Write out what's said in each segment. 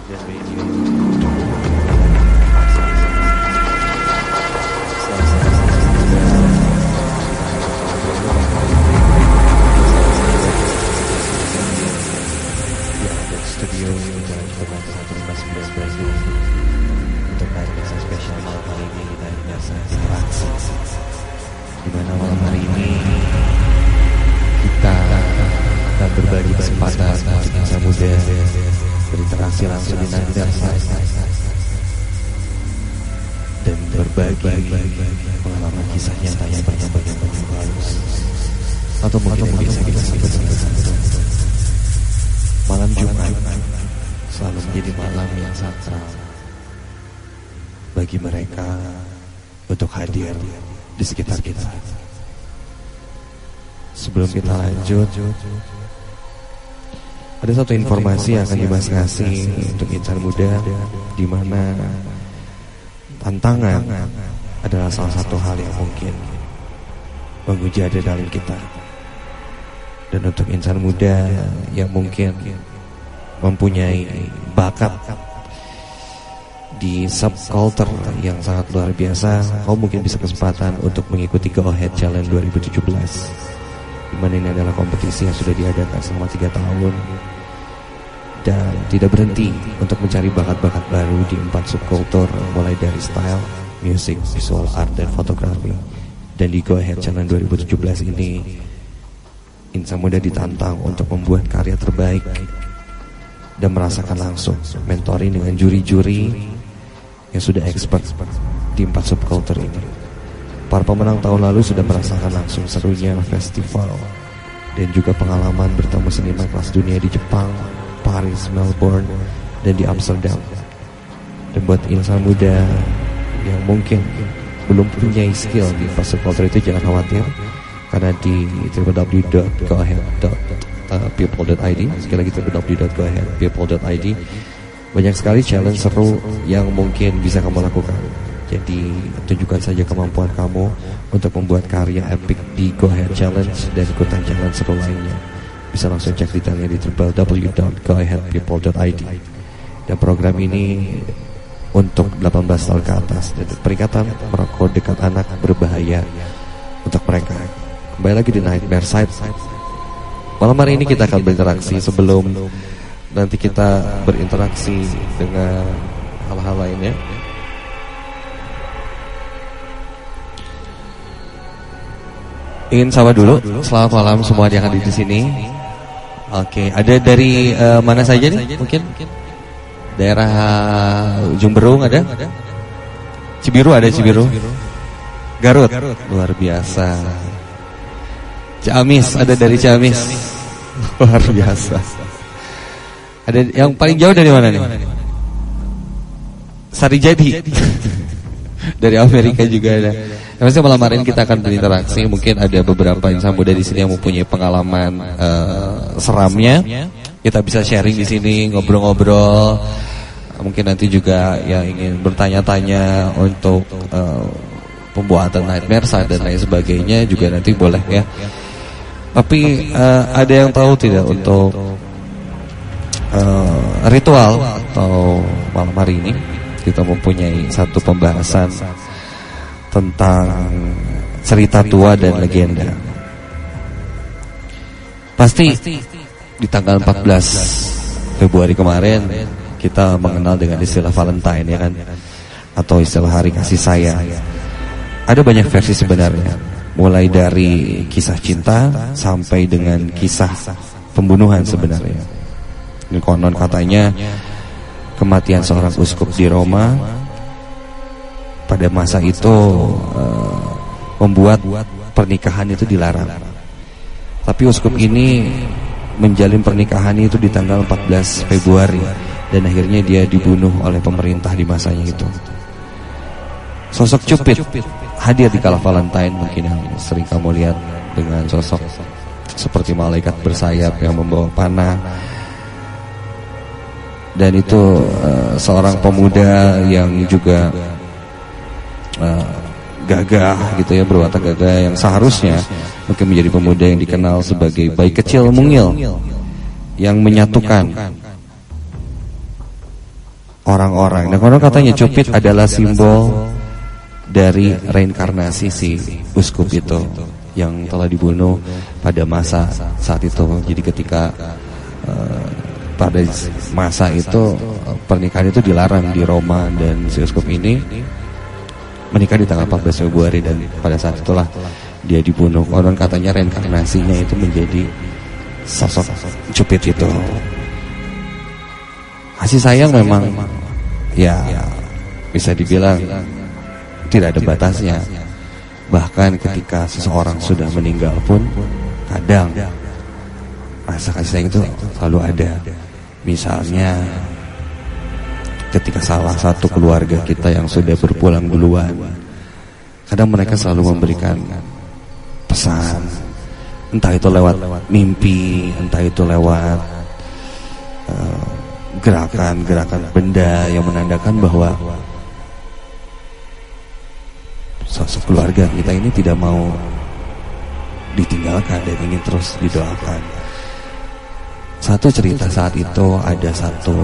Dimana malam hari ini kita akan berbagi kesempatan untuk insan muda berinteraksi langsung di Nightmare dan berbagi pengalaman kisah nyata yang pernah banyak halus atau mungkin yang bisa kita sebut malam Jumat selalu menjadi malam yang sakral bagi mereka untuk hadir di sekitar kita. Sebelum kita lanjut, ada satu informasi yang akan Dimas kasih untuk insan muda, di mana tantangan adalah salah satu hal yang mungkin menguji adrenalin kita. Dan untuk insan muda yang mungkin mempunyai bakat di subculture yang sangat luar biasa, kau mungkin bisa kesempatan untuk mengikuti Go Ahead Challenge 2017, di mana ini adalah kompetisi yang sudah diadakan selama 3 tahun dan tidak berhenti untuk mencari bakat-bakat baru di 4 subculture, mulai dari style, music, visual art, dan fotografi. Dan di Go Ahead Challenge 2017 ini, insan muda ditantang untuk membuat karya terbaik dan merasakan langsung mentoring dengan juri-juri yang sudah expert di 4 subculture ini. Para pemenang tahun lalu sudah merasakan langsung serunya festival dan juga pengalaman bertemu seniman kelas dunia di Jepang, Paris, Melbourne, dan di Amsterdam. Dan buat insan muda yang mungkin belum punya skill di 4 subculture itu, jangan khawatir, karena di www.goahead.people.id, sekali lagi www.goahead.people.id, banyak sekali challenge seru yang mungkin bisa kamu lakukan. Jadi tunjukkan saja kemampuan kamu untuk membuat karya epic di Go Ahead Challenge dan ikutan challenge seru lainnya. Bisa langsung cek detailnya di www.goaheadpeople.id. Dan program ini untuk 18 tahun ke atas, dan peringatan merokok dekat anak berbahaya untuk mereka. Kembali lagi di Nightmare Side. Malam hari ini kita akan berinteraksi. Sebelum nanti kita berinteraksi dengan hal-hal lainnya, ingin sapa dulu. Selamat malam semua yang ada di sini. Oke, ada dari mana saja nih? Mungkin daerah Ujung Berung ada? Cibiru ada, Cibiru. Garut, luar biasa. Ciamis, ada dari Ciamis. Luar biasa. Ada yang paling jauh dari mana nih? Sarijadi. Dari Amerika juga ada. Yang pasti malam hari ini kita akan berinteraksi. Mungkin ada beberapa insan muda di sini yang mempunyai pengalaman seramnya. Kita bisa sharing di sini, ngobrol-ngobrol. Mungkin nanti juga yang ingin bertanya-tanya untuk pembuatan Nightmare dan lain sebagainya juga nanti boleh ya. Tapi ada yang tahu tidak untuk ritual atau malam hari ini kita mempunyai satu pembahasan tentang cerita tua dan legenda. Pasti di tanggal 14 Februari kemarin kita mengenal dengan istilah Valentine, ya kan, atau istilah hari kasih sayang. Ada banyak versi sebenarnya, mulai dari kisah cinta sampai dengan kisah pembunuhan sebenarnya. Ini konon katanya kematian seorang uskup di Roma pada masa itu membuat pernikahan itu dilarang. Tapi uskup ini menjalin pernikahan itu di tanggal 14 Februari dan akhirnya dia dibunuh oleh pemerintah di masanya itu. Sosok Cupid hadir di kala Valentine, mungkin yang sering kamu lihat dengan sosok seperti malaikat bersayap yang membawa panah. Dan itu seorang pemuda yang juga gagah gitu ya, berwatak gagah, yang seharusnya mungkin menjadi pemuda yang dikenal sebagai bayi kecil mungil yang menyatukan orang-orang. Dan konon katanya cupid adalah simbol dari reinkarnasi si uskup itu yang telah dibunuh pada masa saat itu. Jadi ketika pada masa itu pernikahan itu dilarang di Roma, dan si uskup ini menikah di tanggal 14 Februari, dan pada saat itulah dia dibunuh. Konon katanya reinkarnasinya itu menjadi sosok cupid itu. Kasih sayang memang ya bisa dibilang tidak ada batasnya. Bahkan ketika seseorang sudah meninggal pun kadang rasa kasih sayang itu selalu ada. Misalnya ketika salah satu keluarga kita yang sudah berpulang duluan, kadang mereka selalu memberikan pesan, entah itu lewat mimpi, entah itu lewat gerakan-gerakan benda yang menandakan bahwa sosok keluarga kita ini tidak mau ditinggalkan dan ingin terus didoakan. Satu cerita saat itu, ada satu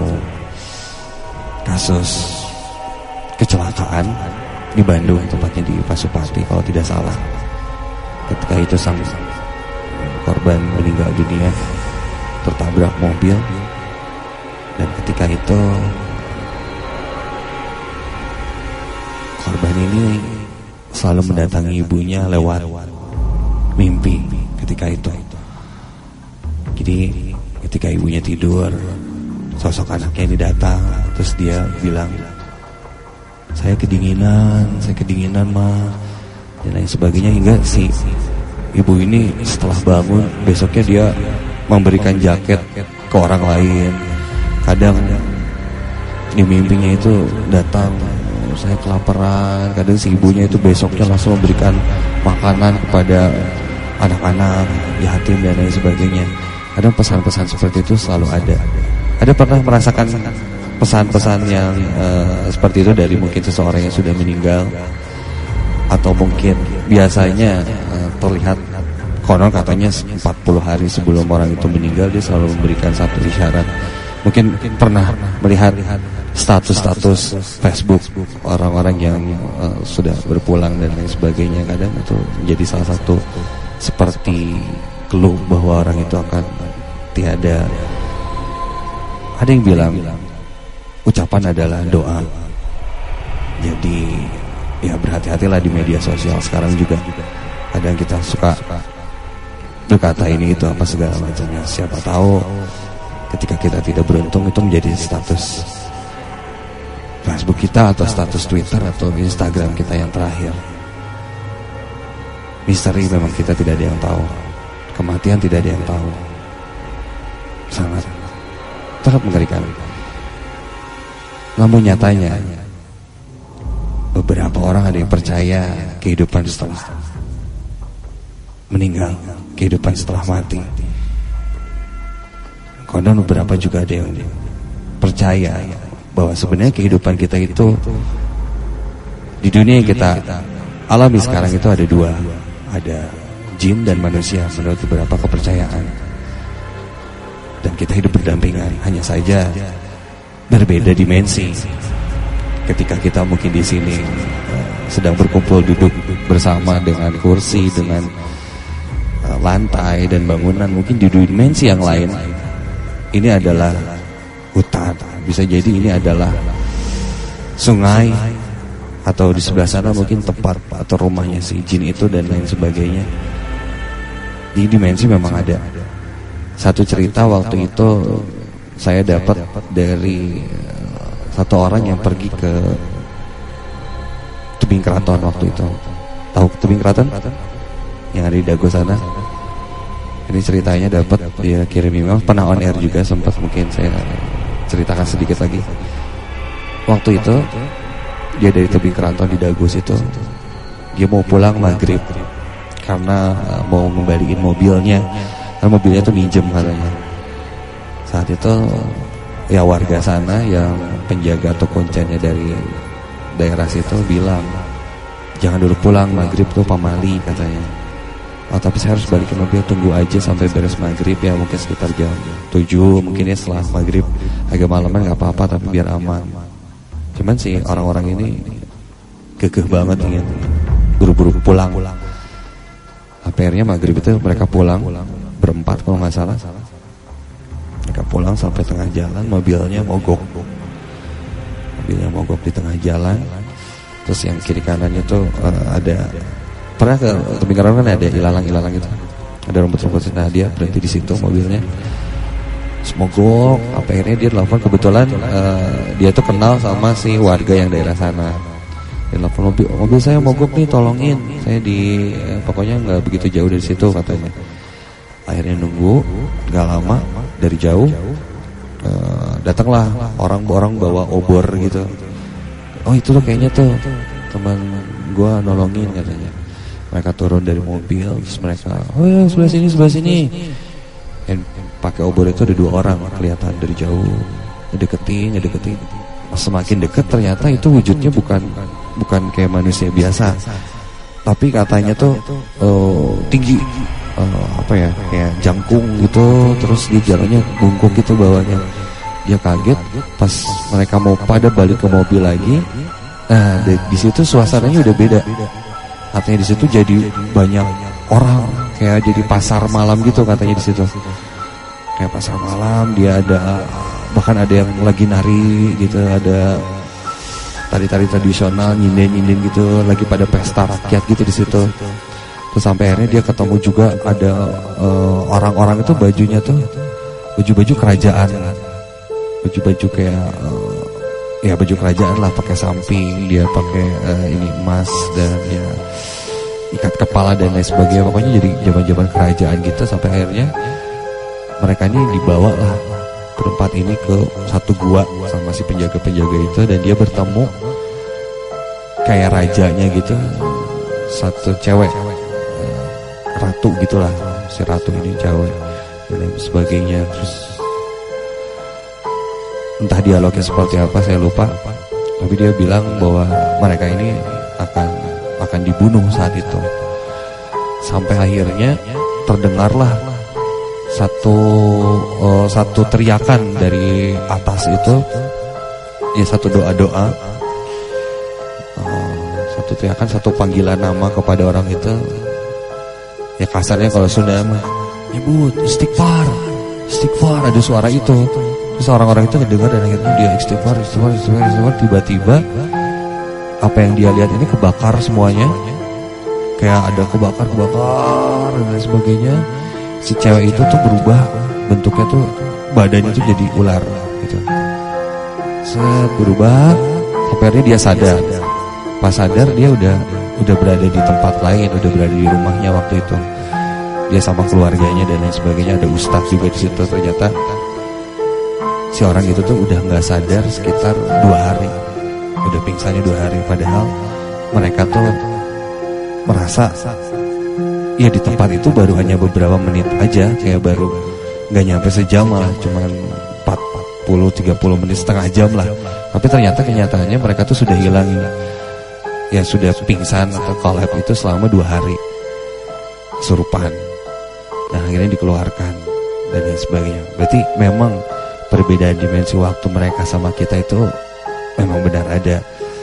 kasus kecelakaan di Bandung, tepatnya di Pasupati kalau tidak salah. Ketika itu sang korban meninggal dunia tertabrak mobil, dan ketika itu korban ini selalu mendatangi ibunya lewat mimpi ketika itu. Jadi ketika ibunya tidur, sosok anaknya ini datang, terus dia bilang, saya kedinginan ma, dan lain sebagainya. Hingga si ibu ini setelah bangun besoknya dia memberikan jaket ke orang lain. Kadang di mimpinya itu datang, saya kelaparan. Kadang si ibunya itu besoknya langsung memberikan makanan kepada anak-anak yatim dan lain sebagainya. Kadang pesan-pesan seperti itu selalu ada. Ada pernah merasakan pesan-pesan yang seperti itu dari mungkin seseorang yang sudah meninggal, atau mungkin biasanya terlihat konon katanya 40 hari sebelum orang itu meninggal dia selalu memberikan satu isyarat. Mungkin pernah melihat status-status Facebook orang-orang yang sudah berpulang dan lain sebagainya. Kadang itu menjadi salah satu seperti clue bahwa orang itu akan tiada. Ada yang bilang ucapan adalah doa. Jadi ya berhati-hatilah di media sosial sekarang juga. Kadang kita suka berkata ini itu apa segala macamnya. Siapa tahu ketika kita tidak beruntung itu menjadi status Facebook kita, atau status Twitter atau Instagram kita yang terakhir. Misteri memang kita tidak ada yang tahu. Kematian tidak ada yang tahu. Sangat mengerikan. Namun nyatanya beberapa orang ada yang percaya kehidupan setelah meninggal, kehidupan setelah mati. Konon beberapa juga ada yang percaya bahwa sebenarnya kehidupan kita itu di dunia yang kita alami sekarang itu ada dua, ada jin dan manusia menurut beberapa kepercayaan. Dan kita hidup berdampingan, hanya saja berbeda dimensi. Ketika kita mungkin di sini sedang berkumpul duduk bersama dengan kursi, dengan lantai dan bangunan, mungkin di dimensi yang lain ini adalah hutan, bisa jadi ini adalah sungai, atau di sebelah sana mungkin tempat atau rumahnya si jin itu dan lain sebagainya. Di dimensi memang ada. Satu cerita waktu itu saya dapat dari satu orang yang pergi ke Tebing Keraton waktu itu. Tahu Tebing Keraton? Yang ada di Dago sana. Ini ceritanya dapat dia kirim email, pernah on air juga, sempat mungkin saya ceritakan sedikit lagi. Waktu itu dia dari Tebing Keraton di Dago situ. Dia mau pulang maghrib karena mau ngembaliin mobilnya. Karena mobilnya itu minjem katanya. Saat itu ya warga sana yang penjaga atau koncennya dari daerah situ bilang, jangan dulu pulang, maghrib tuh pamali katanya. Oh tapi saya harus balikin mobil, tunggu aja sampai beres maghrib ya, mungkin sekitar jam 7, mungkin ya setelah maghrib agak malaman gak apa-apa tapi biar aman. Cuman sih orang-orang ini gegeh banget ingin buru-buru pulang. Akhirnya maghrib itu mereka pulang berempat kalau nggak salah. Mereka pulang sampai tengah jalan, mobilnya mogok di tengah jalan. Terus yang kiri kanannya tuh ada, pernah ke tepi kanan kan ada ilalang gitu, ada rumput-rumput. Nah dia berhenti di situ mobilnya, mogok. Akhirnya dia telepon, kebetulan dia tuh kenal sama si warga yang daerah sana. Dia telepon, mobil saya mogok nih, tolongin saya di pokoknya nggak begitu jauh dari situ katanya. Akhirnya nunggu, nggak lama dari jauh datanglah orang bawa obor gitu. Oh itu tuh kayaknya tuh teman gue nolongin katanya. Mereka turun dari mobil, terus mereka, oh ya sebelah sini. Dan pakai obor itu ada 2 orang kelihatan dari jauh, ngedeketin. Semakin dekat ternyata itu wujudnya bukan kayak manusia biasa, tapi katanya tuh tinggi, kayak jangkung gitu. Terus dia jalannya bungkuk gitu bawahnya. Dia kaget pas mereka mau pada balik ke mobil lagi. Nah di situ suasananya udah beda. Katanya di situ jadi banyak orang, kayak jadi pasar malam gitu katanya di situ. Kayak pasar malam, dia ada, bahkan ada yang lagi nari gitu, ada tari-tari tradisional, nyinden gitu, lagi pada pesta rakyat gitu di situ. Terus sampai akhirnya dia ketemu juga ada orang-orang itu bajunya tuh baju-baju kerajaan, baju-baju kayak ya baju kerajaan lah, pakai samping, dia pakai ini emas dan ya ikat kepala dan lain sebagainya. Pokoknya jadi zaman-zaman kerajaan gitu. Sampai akhirnya mereka ini dibawa lah berempat ini ke satu gua sama si penjaga-penjaga itu, dan dia bertemu kayak rajanya gitu, satu cewek, ratu gitulah, si ratu ini cewek dan lain sebagainya. Terus entah dialognya seperti apa saya lupa, tapi dia bilang bahwa mereka ini akan dibunuh saat itu. Sampai akhirnya terdengarlah satu teriakan dari atas itu, ya satu doa-doa, satu teriakan, satu panggilan nama kepada orang itu. Ya kasarnya kalau Sunda mah nyebut istighfar, ada suara itu. Terus orang-orang itu ngedengar dan akhirnya dia istighfar. Tiba-tiba apa yang dia lihat ini kebakar semuanya, kayak ada kebakar dan lain sebagainya. Si cewek itu tuh berubah bentuknya tuh, badannya tuh jadi ular gitu. Berubah, akhirnya dia sadar. Pas sadar dia udah berada di tempat lain, udah berada di rumahnya waktu itu. Dia sama keluarganya dan lain sebagainya, ada ustadz juga di situ. Ternyata si orang itu tuh udah nggak sadar sekitar 2 hari, udah pingsannya 2 hari. Padahal mereka tuh merasa ya di tempat itu baru hanya beberapa menit aja, kayak baru nggak nyampe sejam, malah cuman 40-30 menit, setengah jam lah. Tapi ternyata kenyataannya mereka tuh sudah hilang, ya sudah pingsan atau collapse itu selama 2 hari kesurupan. Nah akhirnya dikeluarkan dan lain sebagainya. Berarti memang perbedaan dimensi waktu mereka sama kita itu memang benar ada.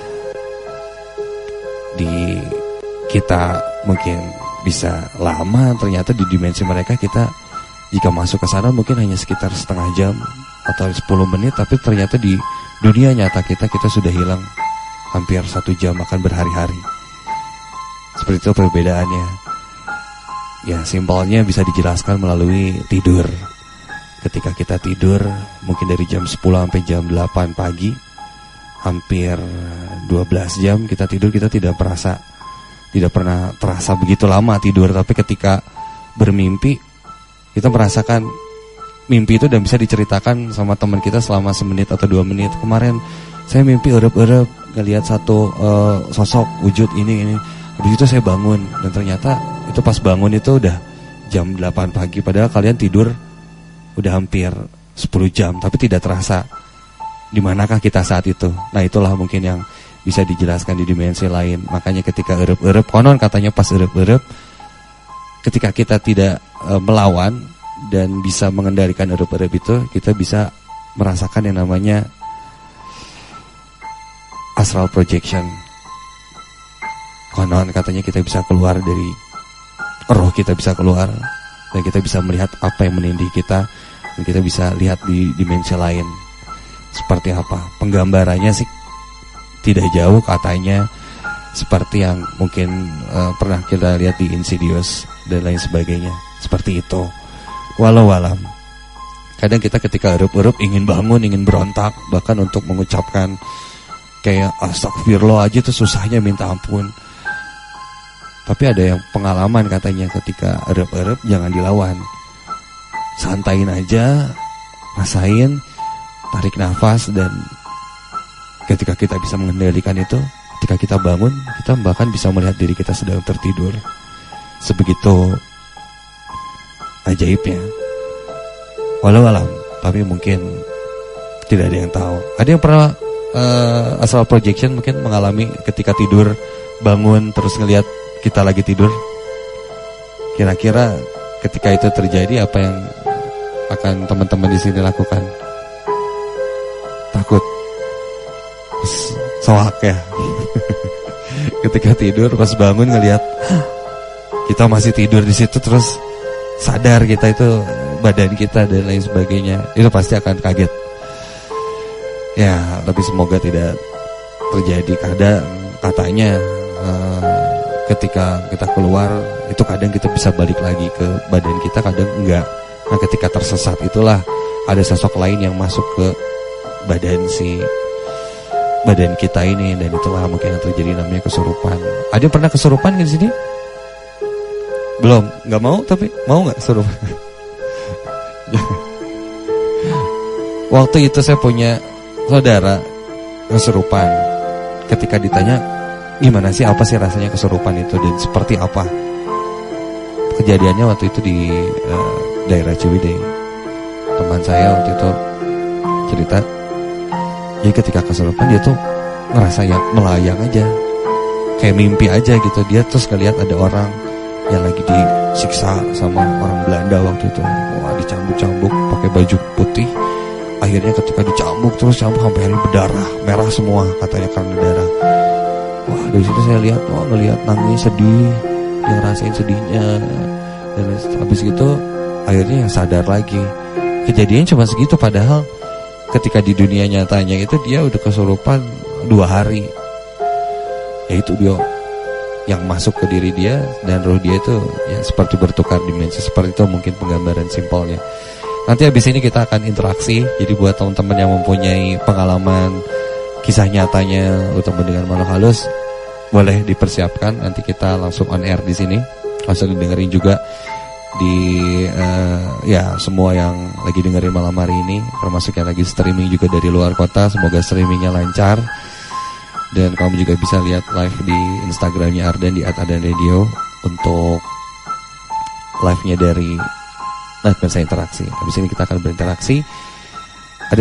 Di kita mungkin bisa lama, ternyata di dimensi mereka kita jika masuk ke sana mungkin hanya sekitar setengah jam atau 10 menit, tapi ternyata di dunia nyata kita sudah hilang hampir 1 jam, akan berhari-hari. Seperti itu perbedaannya. Ya simpelnya bisa dijelaskan melalui tidur. Ketika kita tidur mungkin dari jam 10 sampai jam 8 pagi, hampir 12 jam kita tidur, kita tidak pernah terasa begitu lama tidur. Tapi ketika bermimpi kita merasakan mimpi itu dan bisa diceritakan sama teman kita selama 1 menit atau 2 menit. Kemarin saya mimpi erep-erep ngelihat satu sosok wujud ini. Habis itu saya bangun dan ternyata itu pas bangun itu udah jam 8 pagi, padahal kalian tidur udah hampir 10 jam, tapi tidak terasa di manakah kita saat itu. Nah itulah mungkin yang bisa dijelaskan di dimensi lain. Makanya ketika erep-erep, konon katanya pas erep-erep, ketika kita tidak melawan dan bisa mengendalikan erep-erep itu, kita bisa merasakan yang namanya astral projection. Konon katanya kita bisa keluar dari roh, kita bisa keluar dan kita bisa melihat apa yang menindih kita, dan kita bisa lihat di dimensi lain seperti apa. Penggambarannya sih tidak jauh katanya seperti yang mungkin pernah kita lihat di Insidious dan lain sebagainya, seperti itu. Walau alam, kadang kita ketika erup-erup ingin bangun, ingin berontak, bahkan untuk mengucapkan kayak astagfirullah aja tuh susahnya minta ampun. Tapi ada yang pengalaman katanya ketika erup-erup jangan dilawan, santain aja, rasain, tarik nafas, dan ketika kita bisa mengendalikan itu, ketika kita bangun, kita bahkan bisa melihat diri kita sedang tertidur. Sebegitu ajaibnya. Walau alam, tapi mungkin tidak ada yang tahu. Ada yang pernah astral projection mungkin mengalami ketika tidur, bangun terus ngelihat kita lagi tidur? Kira-kira ketika itu terjadi apa yang akan teman-teman di sini lakukan? Takut, soak ya. Ketika tidur pas bangun ngelihat kita masih tidur di situ, terus sadar kita itu badan kita dan lain sebagainya, itu pasti akan kaget. Ya, tapi semoga tidak terjadi. Katanya ketika kita keluar itu kadang kita bisa balik lagi ke badan kita, kadang enggak. Nah, ketika tersesat itulah ada sosok lain yang masuk ke badan kita ini, dan itulah mungkin yang terjadi, namanya kesurupan. Ada yang pernah kesurupan di sini? Belum, nggak mau, tapi mau nggak kesurupan? Waktu itu saya punya saudara kesurupan. Ketika ditanya gimana sih, apa sih rasanya kesurupan itu dan seperti apa kejadiannya, waktu itu di daerah Ciwidey. Teman saya waktu itu cerita, ya ketika kesurupan dia tuh ngerasa yang melayang aja, kayak mimpi aja gitu. Dia terus ngeliat ada orang yang lagi disiksa sama orang Belanda waktu itu. Wah, dicambuk-cambuk pakai baju putih. Akhirnya ketika dicambuk terus sampai berdarah, merah semua katanya karena darah. Wah, dari situ saya lihat, ngelihat nangis sedih, dia rasain sedihnya. Dan habis itu akhirnya yang sadar lagi. Kejadiannya cuma segitu, padahal ketika di dunia nyatanya itu dia udah kesurupan 2 hari. Yaitu dia yang masuk ke diri dia, dan roh dia itu ya seperti bertukar dimensi. Seperti itu mungkin penggambaran simpelnya. Nanti habis ini kita akan interaksi. Jadi buat teman-teman yang mempunyai pengalaman kisah nyatanya utama dengan makhluk halus, boleh dipersiapkan. Nanti kita langsung on air di sini, langsung dengerin juga di ya semua yang lagi dengerin malam hari ini, termasuk yang lagi streaming juga dari luar kota. Semoga streamingnya lancar, dan kamu juga bisa lihat live di Instagramnya Ardan di @ardanradio untuk live-nya dari Nightmare Interaksi. Habis ini kita akan berinteraksi. Ada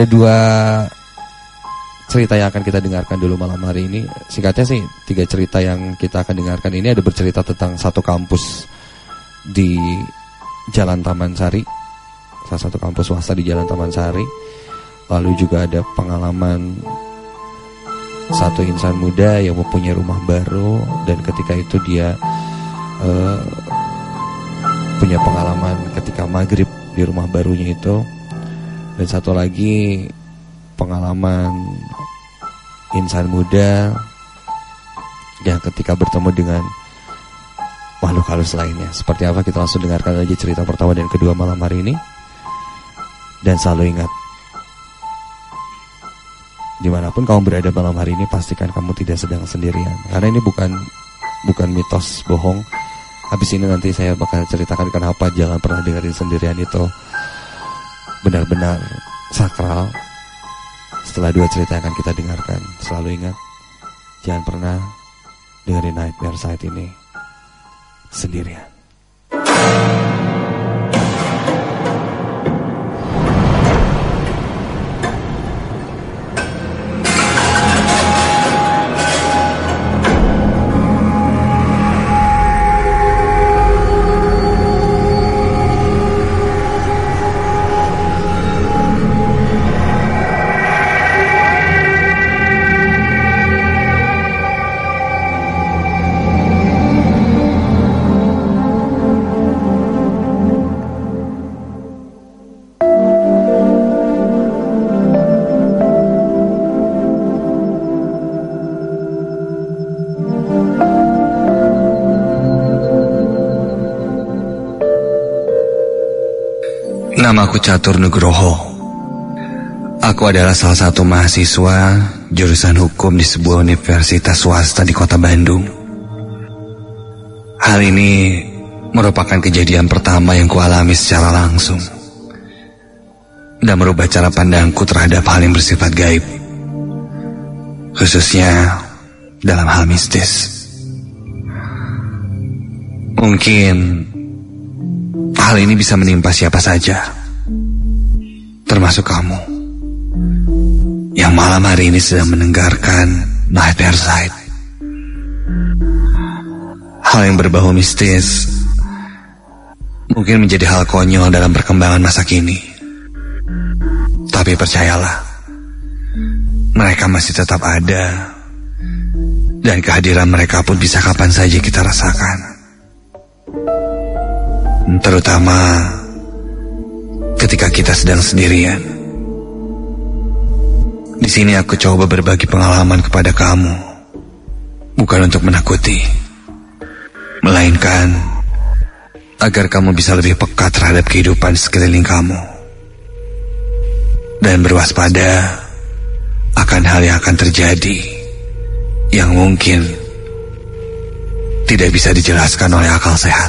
2 cerita yang akan kita dengarkan dulu malam hari ini. Singkatnya sih 3 cerita yang kita akan dengarkan ini ada bercerita tentang satu kampus di Jalan Taman Sari, salah satu kampus swasta di Jalan Taman Sari. Lalu juga ada pengalaman satu insan muda yang mempunyai rumah baru, dan ketika itu dia punya pengalaman ketika maghrib di rumah barunya itu. Dan satu lagi pengalaman insan muda yang ketika bertemu dengan makhluk halus lainnya. Seperti apa, kita langsung dengarkan aja cerita pertama dan kedua malam hari ini. Dan selalu ingat, dimanapun kamu berada malam hari ini, pastikan kamu tidak sedang sendirian. Karena ini bukan mitos bohong. Habis ini nanti saya bakal ceritakan kenapa jangan pernah dengerin sendirian itu benar-benar sakral. Setelah 2 cerita yang akan kita dengarkan, selalu ingat, jangan pernah dengerin Nightmare Site ini sendirian. Namaku Catur Nugroho. Aku adalah salah satu mahasiswa jurusan hukum di sebuah universitas swasta di kota Bandung. Hal ini merupakan kejadian pertama yang kualami secara langsung dan merubah cara pandangku terhadap hal yang bersifat gaib, khususnya dalam hal mistis. Mungkin hal ini bisa menimpa siapa saja, termasuk kamu yang malam hari ini sedang mendengarkan Nightmare Side. Hal yang berbau mistis mungkin menjadi hal konyol dalam perkembangan masa kini, tapi percayalah, mereka masih tetap ada, dan kehadiran mereka pun bisa kapan saja kita rasakan. Terutama ketika kita sedang sendirian. Di sini aku coba berbagi pengalaman kepada kamu, bukan untuk menakuti, melainkan agar kamu bisa lebih peka terhadap kehidupan sekeliling kamu dan berwaspada akan hal yang akan terjadi yang mungkin tidak bisa dijelaskan oleh akal sehat.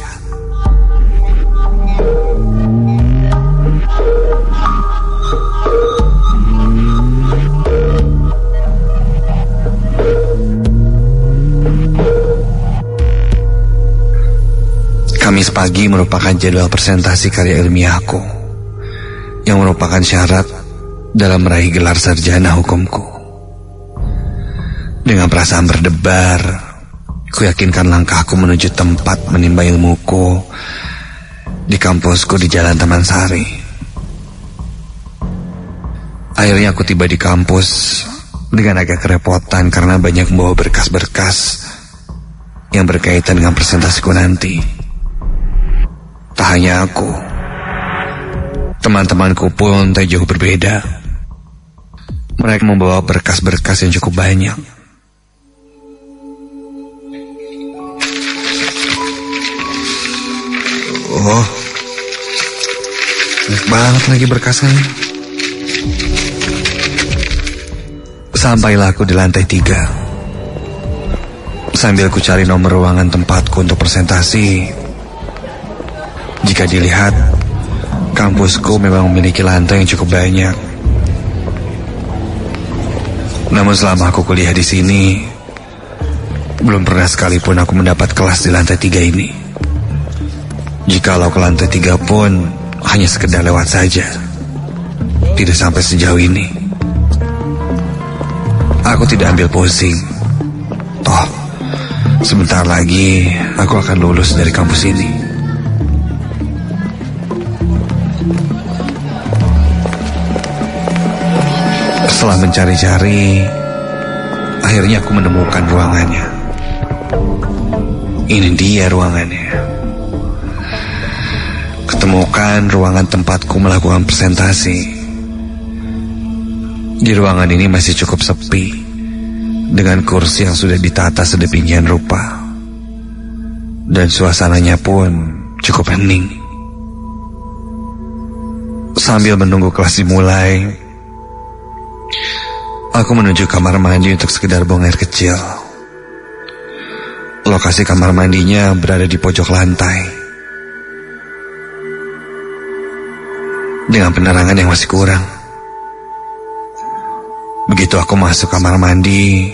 Kamis pagi merupakan jadwal presentasi karya ilmiahku yang merupakan syarat dalam meraih gelar sarjana hukumku. Dengan perasaan berdebar, kuyakinkan langkahku menuju tempat menimba ilmuku di kampusku di Jalan Taman Sari. Akhirnya aku tiba di kampus dengan agak kerepotan karena banyak membawa berkas-berkas yang berkaitan dengan presentasiku nanti. Tak hanya aku, teman-temanku pun tak jauh berbeda. Mereka membawa berkas-berkas yang cukup banyak. Oh, banyak banget lagi berkasnya. Sampailah aku di lantai 3. Sambil ku cari nomor ruangan tempatku untuk presentasi. Jika dilihat, kampusku memang memiliki lantai yang cukup banyak. Namun selama aku kuliah di sini, belum pernah sekalipun aku mendapat kelas di lantai 3 ini. Jikalau ke lantai 3 pun hanya sekedar lewat saja, tidak sampai sejauh ini. Aku tidak ambil pusing. Toh, sebentar lagi aku akan lulus dari kampus ini. Setelah mencari-cari, akhirnya aku menemukan ruangannya. Ini dia ruangannya. Ketemukan ruangan tempatku melakukan presentasi. Di ruangan ini masih cukup sepi, dengan kursi yang sudah ditata sedemikian rupa, dan suasananya pun cukup hening. Sambil menunggu kelas dimulai, aku menuju kamar mandi untuk sekedar buang air kecil. Lokasi kamar mandinya berada di pojok lantai, dengan penerangan yang masih kurang. Begitu aku masuk kamar mandi,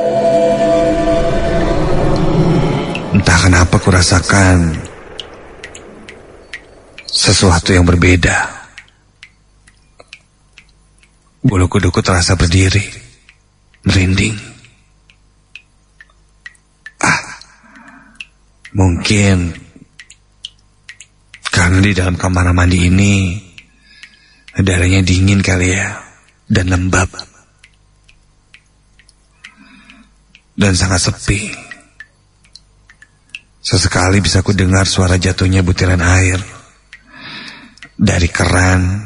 entah kenapa ku rasakan sesuatu yang berbeda. Bulu kuduku terasa berdiri, merinding. Mungkin karena di dalam kamar mandi ini udaranya dingin kali ya, dan lembab, dan sangat sepi. Sesekali bisa ku dengar suara jatuhnya butiran air dari keran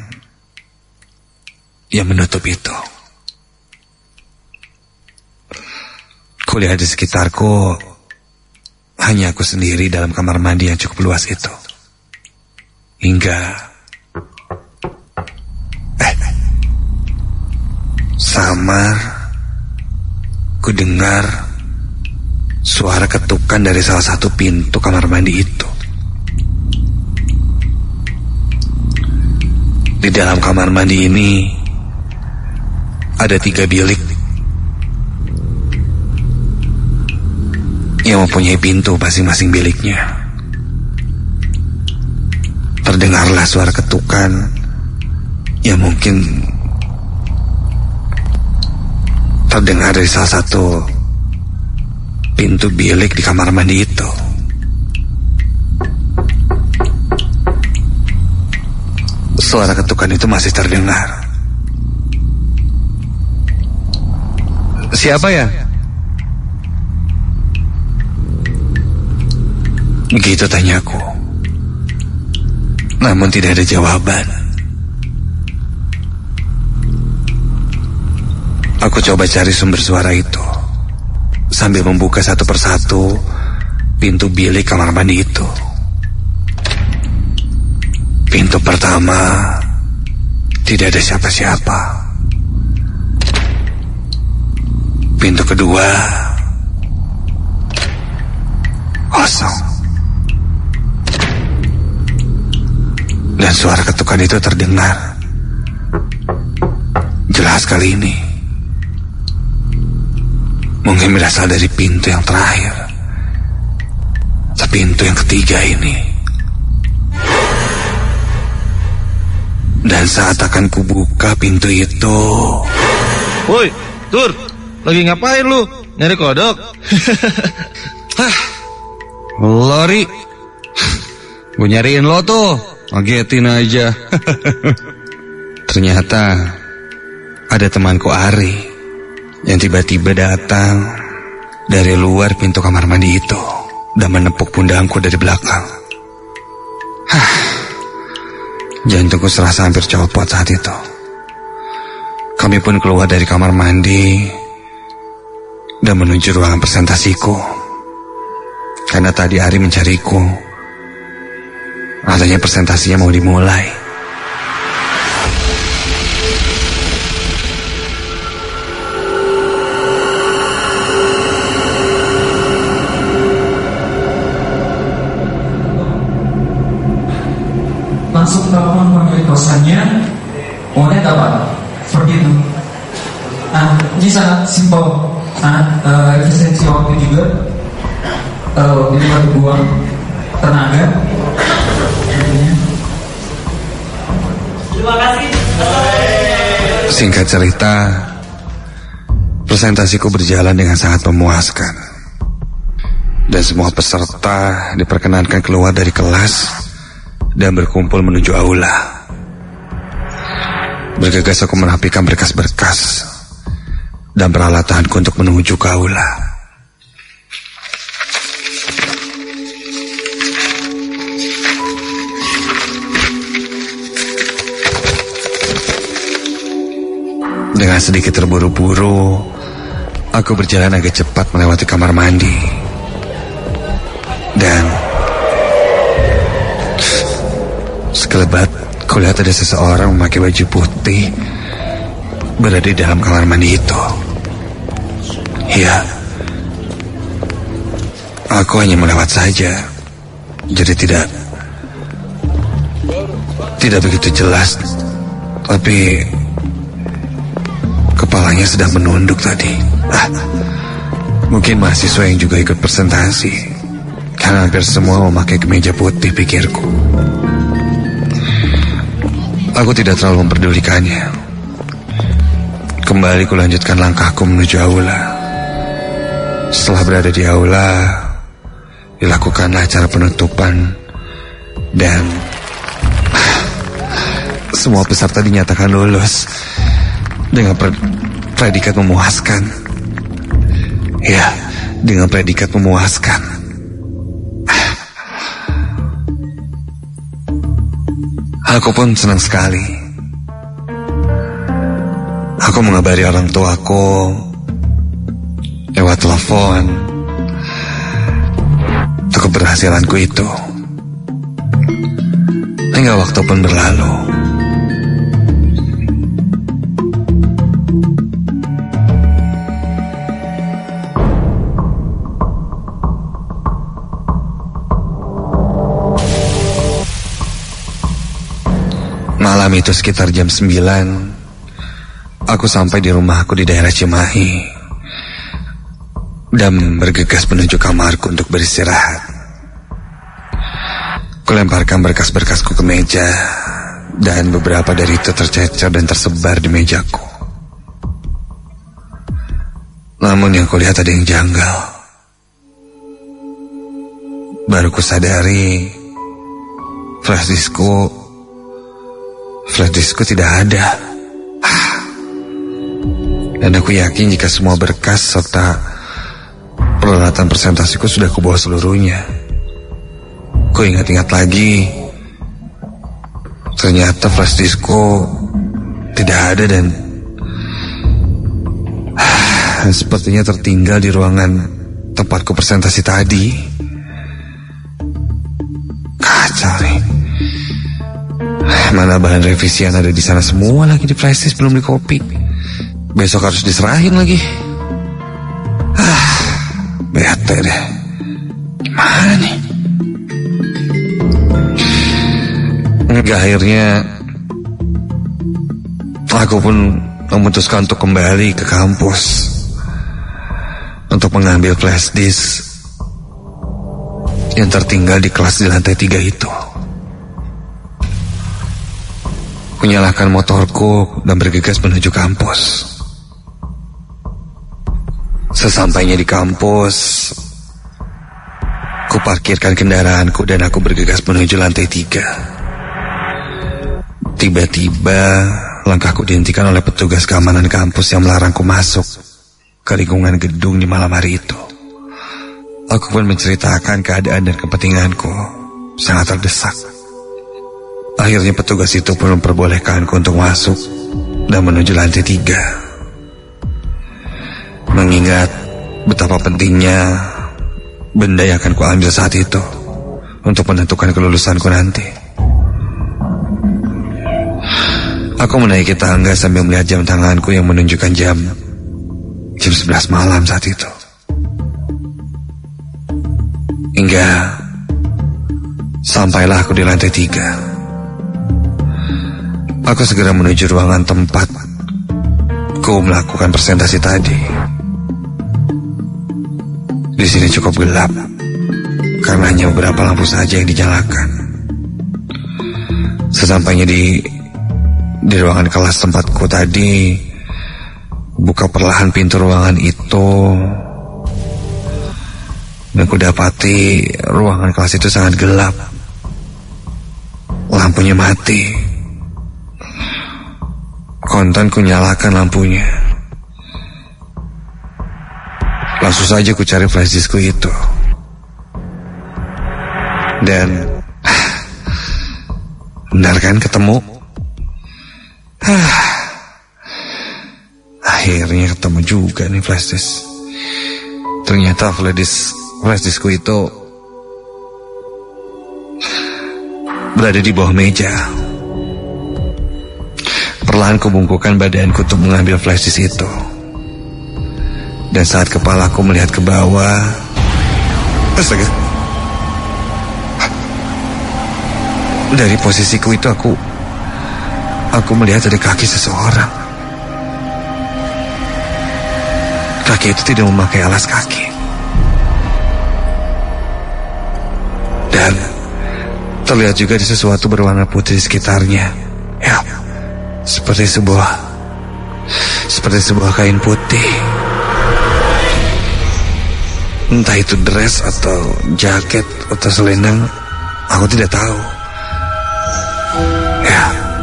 yang menutup itu. Kulihat di sekitarku, hanya aku sendiri dalam kamar mandi yang cukup luas itu. Hingga kamar, ku dengar suara ketukan dari salah satu pintu kamar mandi itu. Di dalam kamar mandi ini ada 3 bilik yang mempunyai pintu masing-masing biliknya. Terdengarlah suara ketukan yang mungkin terdengar dari salah satu pintu bilik di kamar mandi itu. Suara ketukan itu masih terdengar. Siapa ya? Begitu tanyaku. Namun tidak ada jawaban. Aku coba cari sumber suara itu sambil membuka satu persatu pintu bilik kamar mandi itu. Pintu pertama tidak ada siapa-siapa. Pintu kedua kosong. Dan suara ketukan itu terdengar jelas kali ini. Mungkin berasal dari pintu yang terakhir, pintu yang ketiga ini. Dan saat akan kubuka pintu itu, woi, Tur, lagi ngapain lu? Nyari kodok? Hah, Lori, gue nyariin lo tuh, ngagetin aja. Ternyata ada temanku Ari yang tiba-tiba datang dari luar pintu kamar mandi itu dan menepuk pundakku dari belakang. Jantungku serasa hampir copot saat itu. Kami pun keluar dari kamar mandi dan menuju ruangan presentasiku. Karena tadi Ari mencariku. Katanya presentasinya mau dimulai. Langsung telepon pemilik kosannya, maunya apa? Seperti itu. Ini sangat simpel. Efisiensi waktu juga. Ini waktu buang tenaga. Terima kasih. Singkat cerita, presentasiku berjalan dengan sangat memuaskan. Dan semua peserta diperkenankan keluar dari kelas dan berkumpul menuju aula. Bergegas aku merapikan berkas-berkas dan peralatanku untuk menuju ke aula. Dengan sedikit terburu-buru, aku berjalan agak cepat melewati kamar mandi. Dan sekelebat, kulihat ada seseorang memakai baju putih berada di dalam kamar mandi itu. Ya, aku hanya melewat saja, jadi tidak begitu jelas. Tapi kepalanya sedang menunduk tadi. Mungkin mahasiswa yang juga ikut presentasi, karena hampir semua memakai kemeja putih, pikirku. Aku tidak terlalu memperdulikannya. Kembali kulanjutkan langkahku menuju aula. Setelah berada di aula, dilakukanlah acara penutupan. Dan semua peserta dinyatakan lulus dengan predikat memuaskan. Ya, dengan predikat memuaskan. Aku pun senang sekali. Aku mengabari orang tuaku lewat telepon untuk keberhasilanku itu. Hingga waktu pun berlalu. Malam itu sekitar jam 9, aku sampai di rumahku di daerah Cimahi dan bergegas menuju kamarku untuk beristirahat. Kulemparkan berkas-berkasku ke meja, dan beberapa dari itu tercecer dan tersebar di mejaku. Namun yang kulihat ada yang janggal. Baru kusadari flash diskku tidak ada. Dan aku yakin jika semua berkas serta peralatan presentasiku sudah kubawa seluruhnya. Ku ingat-ingat lagi, ternyata flash diskku tidak ada dan sepertinya tertinggal di ruangan tempatku presentasi tadi. Kacau nih. Mana bahan revisian ada di sana semua lagi di flash disk belum dikopi. Besok harus diserahin lagi. Bete deh. Gimana nih? Hingga akhirnya aku pun memutuskan untuk kembali ke kampus untuk mengambil flash disk yang tertinggal di kelas di lantai 3 itu. Kunyalakan motorku dan bergegas menuju kampus. Sesampainya di kampus, kuparkirkan kendaraanku dan aku bergegas menuju lantai 3. Tiba-tiba langkahku dihentikan oleh petugas keamanan kampus yang melarangku masuk ke lingkungan gedung di malam hari itu. Aku pun menceritakan keadaan dan kepentinganku sangat terdesak. Akhirnya petugas itu pun memperbolehkanku untuk masuk dan menuju lantai 3. Mengingat betapa pentingnya benda yang akan kuambil saat itu untuk menentukan kelulusanku nanti. Aku menaiki tangga sambil melihat jam tanganku yang menunjukkan jam 11 malam saat itu. Hingga sampailah aku di lantai 3. Aku segera menuju ruangan tempat ku melakukan presentasi tadi. Di sini cukup gelap karena hanya beberapa lampu saja yang dinyalakan. Sesampainya di ruangan kelas tempatku tadi, buka perlahan pintu ruangan itu, dan ku dapati ruangan kelas itu sangat gelap. Lampunya mati. Kontan ku nyalakan lampunya. Langsung saja ku cari flash diskku itu. Dan benar kan ketemu? Akhirnya ketemu juga nih flash disk. Ternyata flash diskku itu berada di bawah meja. Perlahan kubungkukkan badanku untuk mengambil flash disk itu. Dan saat kepalaku melihat ke bawah, astaga, dari posisiku itu aku melihat ada kaki seseorang. Kaki itu tidak memakai alas kaki. Dan terlihat juga ada sesuatu berwarna putih di sekitarnya. Ya, seperti sebuah kain putih. Entah itu dress atau jaket atau selendang, aku tidak tahu. Ya,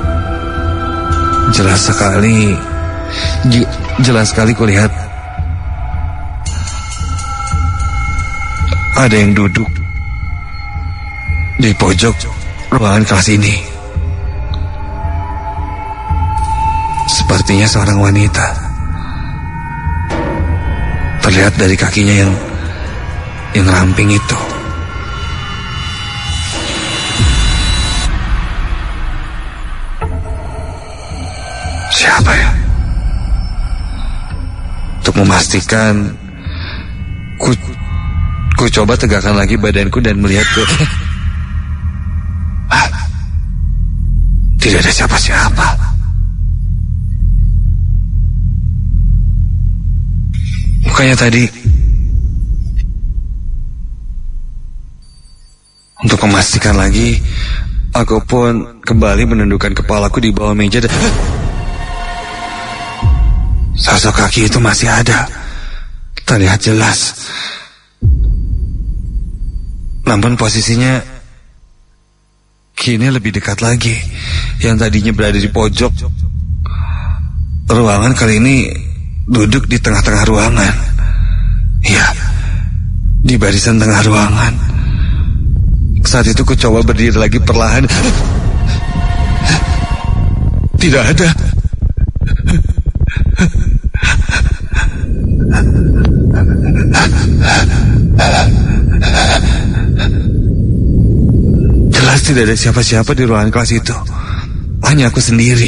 jelas sekali kulihat ada yang duduk di pojok ruangan kelas ini. Sepertinya seorang wanita. Terlihat dari kakinya yang ramping itu. Siapa ya? Untuk memastikan, ku coba tegakkan lagi badanku dan melihat ke... Tidak ada siapa-siapa. Bukannya tadi, untuk memastikan lagi, aku pun kembali menundukkan kepalaku di bawah meja dan sosok kaki itu masih ada, terlihat jelas. Namun posisinya kini lebih dekat lagi. Yang tadinya berada di pojok ruangan kali ini duduk di tengah-tengah ruangan. Ya, di barisan tengah ruangan. Saat itu ku coba berdiri lagi perlahan. Tidak ada. Jelas tidak ada siapa-siapa di ruangan kelas itu. Hanya aku sendiri.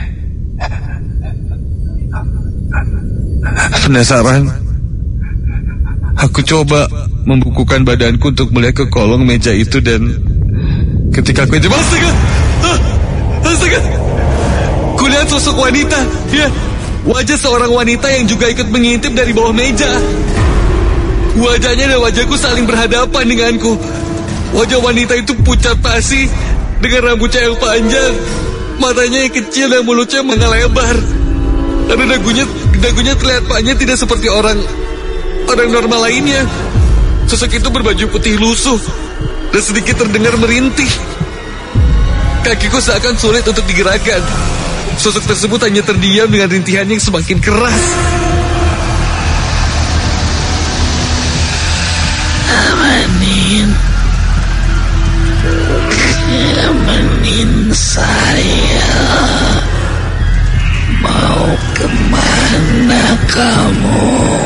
Penasaran, aku coba membukukan badanku untuk melihat ke kolong meja itu, dan ketika aku itu, astaga, kulihat sosok wanita. Ya, wajah seorang wanita yang juga ikut mengintip dari bawah meja. Wajahnya dan wajahku saling berhadapan denganku. Wajah wanita itu pucat pasi dengan rambutnya yang panjang, matanya yang kecil dan mulutnya mengelebar. Ada dagunya terlihat panjang, tidak seperti orang normal lainnya. Sosok itu berbaju putih lusuh dan sedikit terdengar merintih. Kakiku seakan sulit untuk digerakkan. Sosok tersebut hanya terdiam dengan rintihan yang semakin keras. Amanin saya. Mau kemana kamu?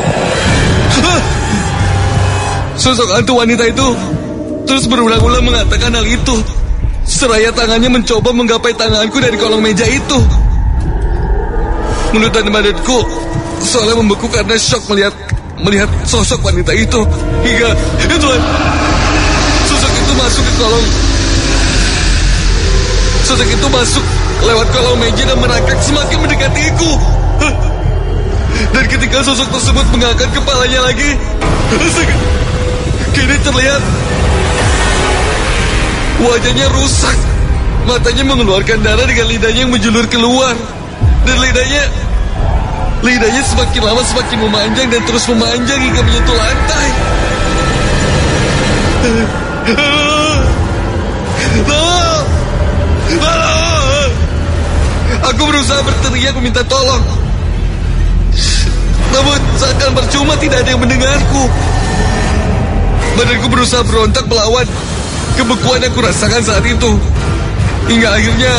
Sosok hantu wanita itu terus berulang-ulang mengatakan hal itu, seraya tangannya mencoba menggapai tanganku dari kolong meja itu. Mulut dan badanku seolah membeku karena shock melihat sosok wanita itu. Hingga Tuhan, sosok itu masuk ke kolong. Sosok itu masuk lewat kolong meja dan merangkak semakin mendekatiku. Dan ketika sosok tersebut mengangkat kepalanya lagi, kini terlihat wajahnya rusak. Matanya mengeluarkan darah dengan lidahnya yang menjulur keluar. Dan lidahnya semakin lama semakin memanjang dan terus memanjang hingga menyentuh lantai. Aku berusaha berteriak meminta tolong, namun seakan percuma, tidak ada yang mendengarku. Badanku berusaha berontak melawan kebekuan yang kurasakan saat itu. Hingga akhirnya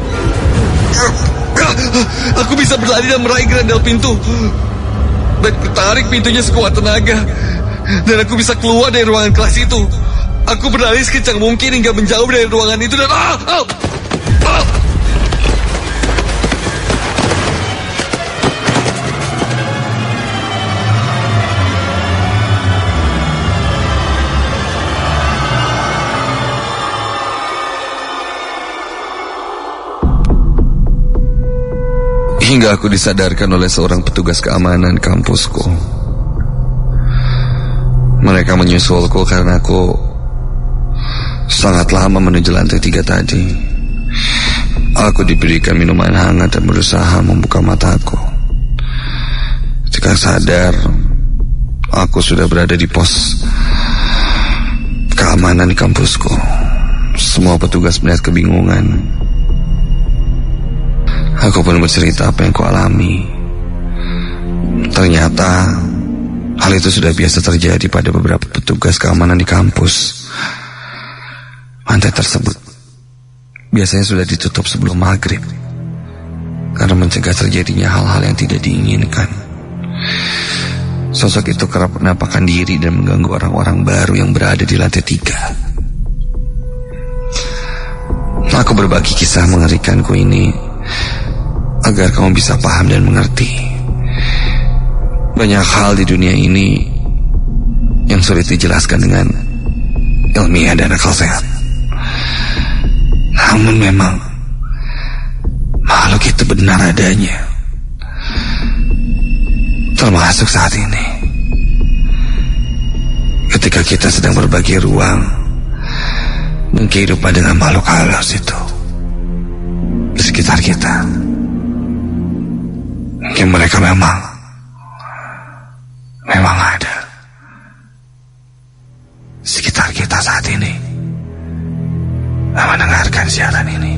aku bisa berlari dan meraih gerandal pintu. Dan kutarik pintunya sekuat tenaga, dan aku bisa keluar dari ruangan kelas itu. Aku berlari sekencang mungkin hingga menjauh dari ruangan itu dan hingga aku disadarkan oleh seorang petugas keamanan kampusku. Mereka menyusulku karena aku sangat lama menuju lantai 3 tadi. Aku diberikan minuman hangat dan berusaha membuka mataku. Ketika sadar, aku sudah berada di pos keamanan kampusku. Semua petugas melihat kebingungan. Aku pun bercerita apa yang kualami. Ternyata hal itu sudah biasa terjadi pada beberapa petugas keamanan di kampus. Lantai tersebut biasanya sudah ditutup sebelum maghrib karena mencegah terjadinya hal-hal yang tidak diinginkan. Sosok itu kerap menampakkan diri dan mengganggu orang-orang baru yang berada di lantai 3. Aku berbagi kisah mengerikanku ini agar kamu bisa paham dan mengerti. Banyak hal di dunia ini yang sulit dijelaskan dengan ilmiah dan akal sehat. Namun memang makhluk itu benar adanya. Termasuk saat ini, ketika kita sedang berbagi ruang dan kehidupan dengan makhluk halus itu di sekitar kita. Mungkin mereka memang ada sekitar kita saat ini, mendengarkan siaran ini.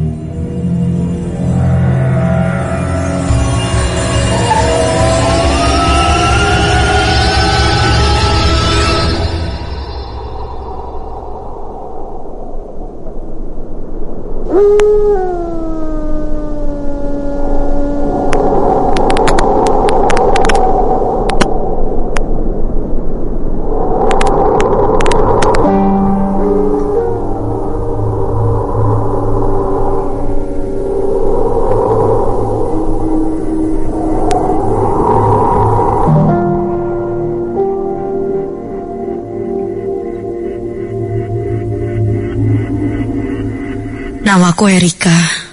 Namaku Erika.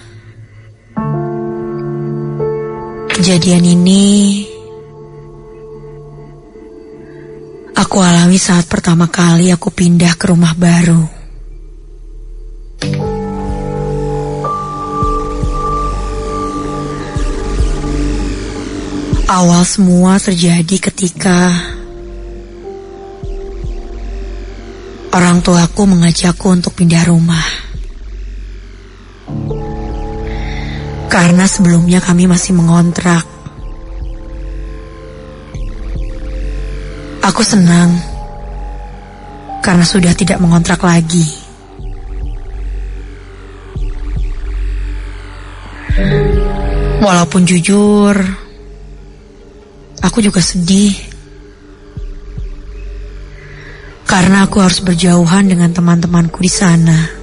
Kejadian ini aku alami saat pertama kali aku pindah ke rumah baru. Awal semua terjadi ketika orang tuaku mengajakku untuk pindah rumah. Karena sebelumnya kami masih mengontrak. Aku senang karena sudah tidak mengontrak lagi. Walaupun jujur, aku juga sedih. Karena aku harus berjauhan dengan teman-temanku di sana.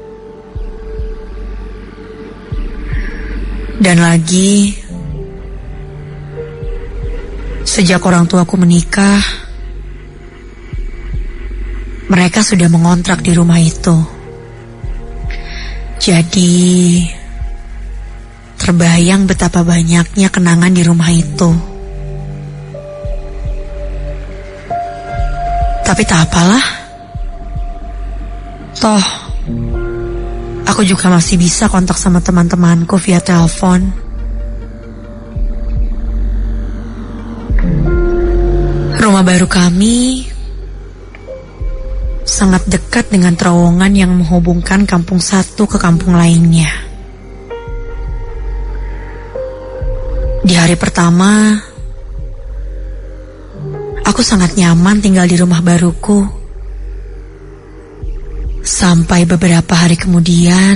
Dan lagi, sejak orang tuaku menikah, mereka sudah mengontrak di rumah itu. Jadi, terbayang betapa banyaknya kenangan di rumah itu. Tapi tak apalah. Toh, aku juga masih bisa kontak sama teman-temanku via telepon. Rumah baru kami sangat dekat dengan terowongan yang menghubungkan kampung satu ke kampung lainnya. Di hari pertama, aku sangat nyaman tinggal di rumah baruku. Sampai beberapa hari kemudian,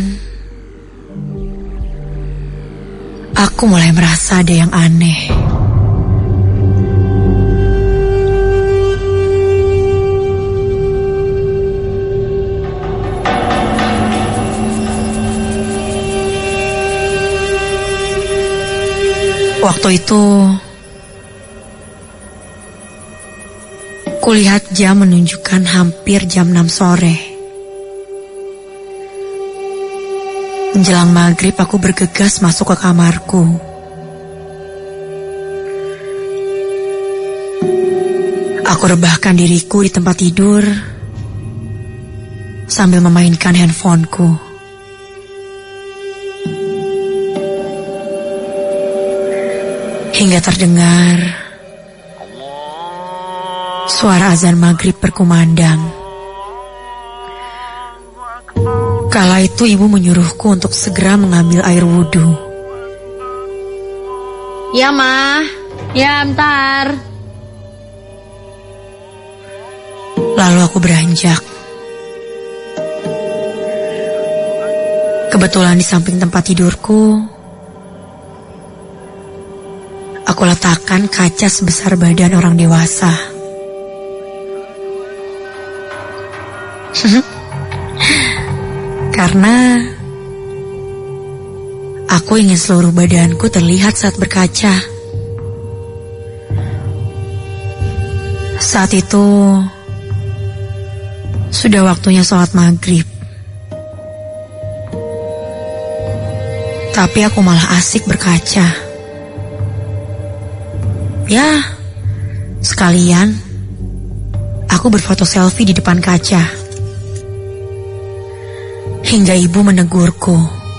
aku mulai merasa ada yang aneh. Waktu itu, kulihat jam menunjukkan hampir jam 6 sore. Menjelang maghrib aku bergegas masuk ke kamarku. Aku rebahkan diriku di tempat tidur sambil memainkan handphoneku. Hingga terdengar suara azan maghrib berkumandang. Kala itu ibu menyuruhku untuk segera mengambil air wudhu. Ya, Ma. Ya, bentar. Lalu aku beranjak. Kebetulan di samping tempat tidurku, aku letakkan kaca sebesar badan orang dewasa. Karena aku ingin seluruh badanku terlihat saat berkaca. Saat itu sudah waktunya sholat maghrib. Tapi aku malah asik berkaca. Ya, sekalian aku berfoto selfie di depan kaca. Hingga ibu menegurku.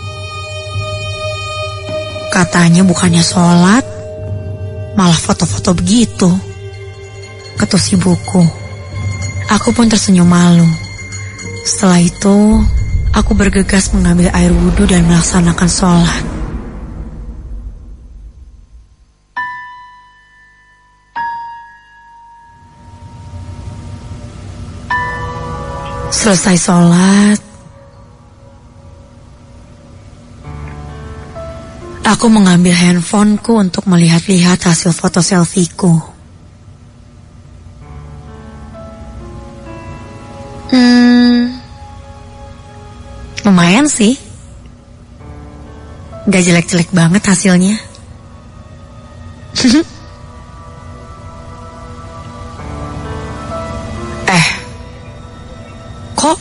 Katanya bukannya sholat, malah foto-foto begitu. Ketus ibuku. Aku pun tersenyum malu. Setelah itu, aku bergegas mengambil air wudhu dan melaksanakan sholat. Selesai sholat, aku mengambil handphoneku untuk melihat-lihat hasil foto selfieku. Lumayan sih. Gak jelek-jelek banget hasilnya. Kok?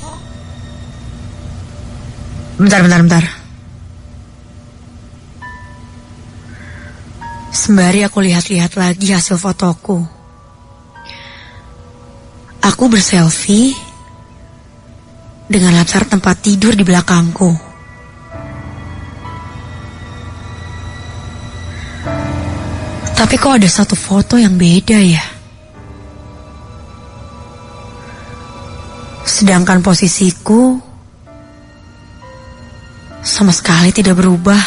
Bentar. Sembari aku lihat-lihat lagi hasil fotoku. Aku berselfie dengan latar tempat tidur di belakangku. Tapi kok ada satu foto yang beda ya? Sedangkan posisiku sama sekali tidak berubah.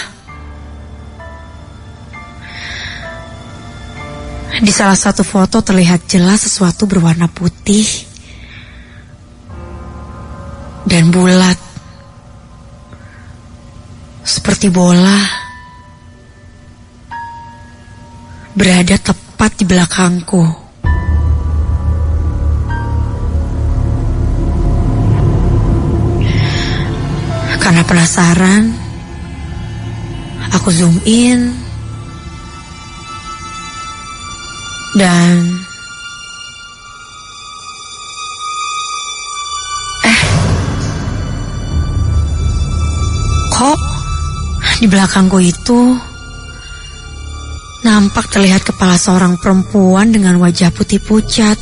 Di salah satu foto terlihat jelas sesuatu berwarna putih dan bulat, seperti bola, berada tepat di belakangku. Karena penasaran, aku zoom in dan kok di belakangku itu nampak terlihat kepala seorang perempuan dengan wajah putih pucat.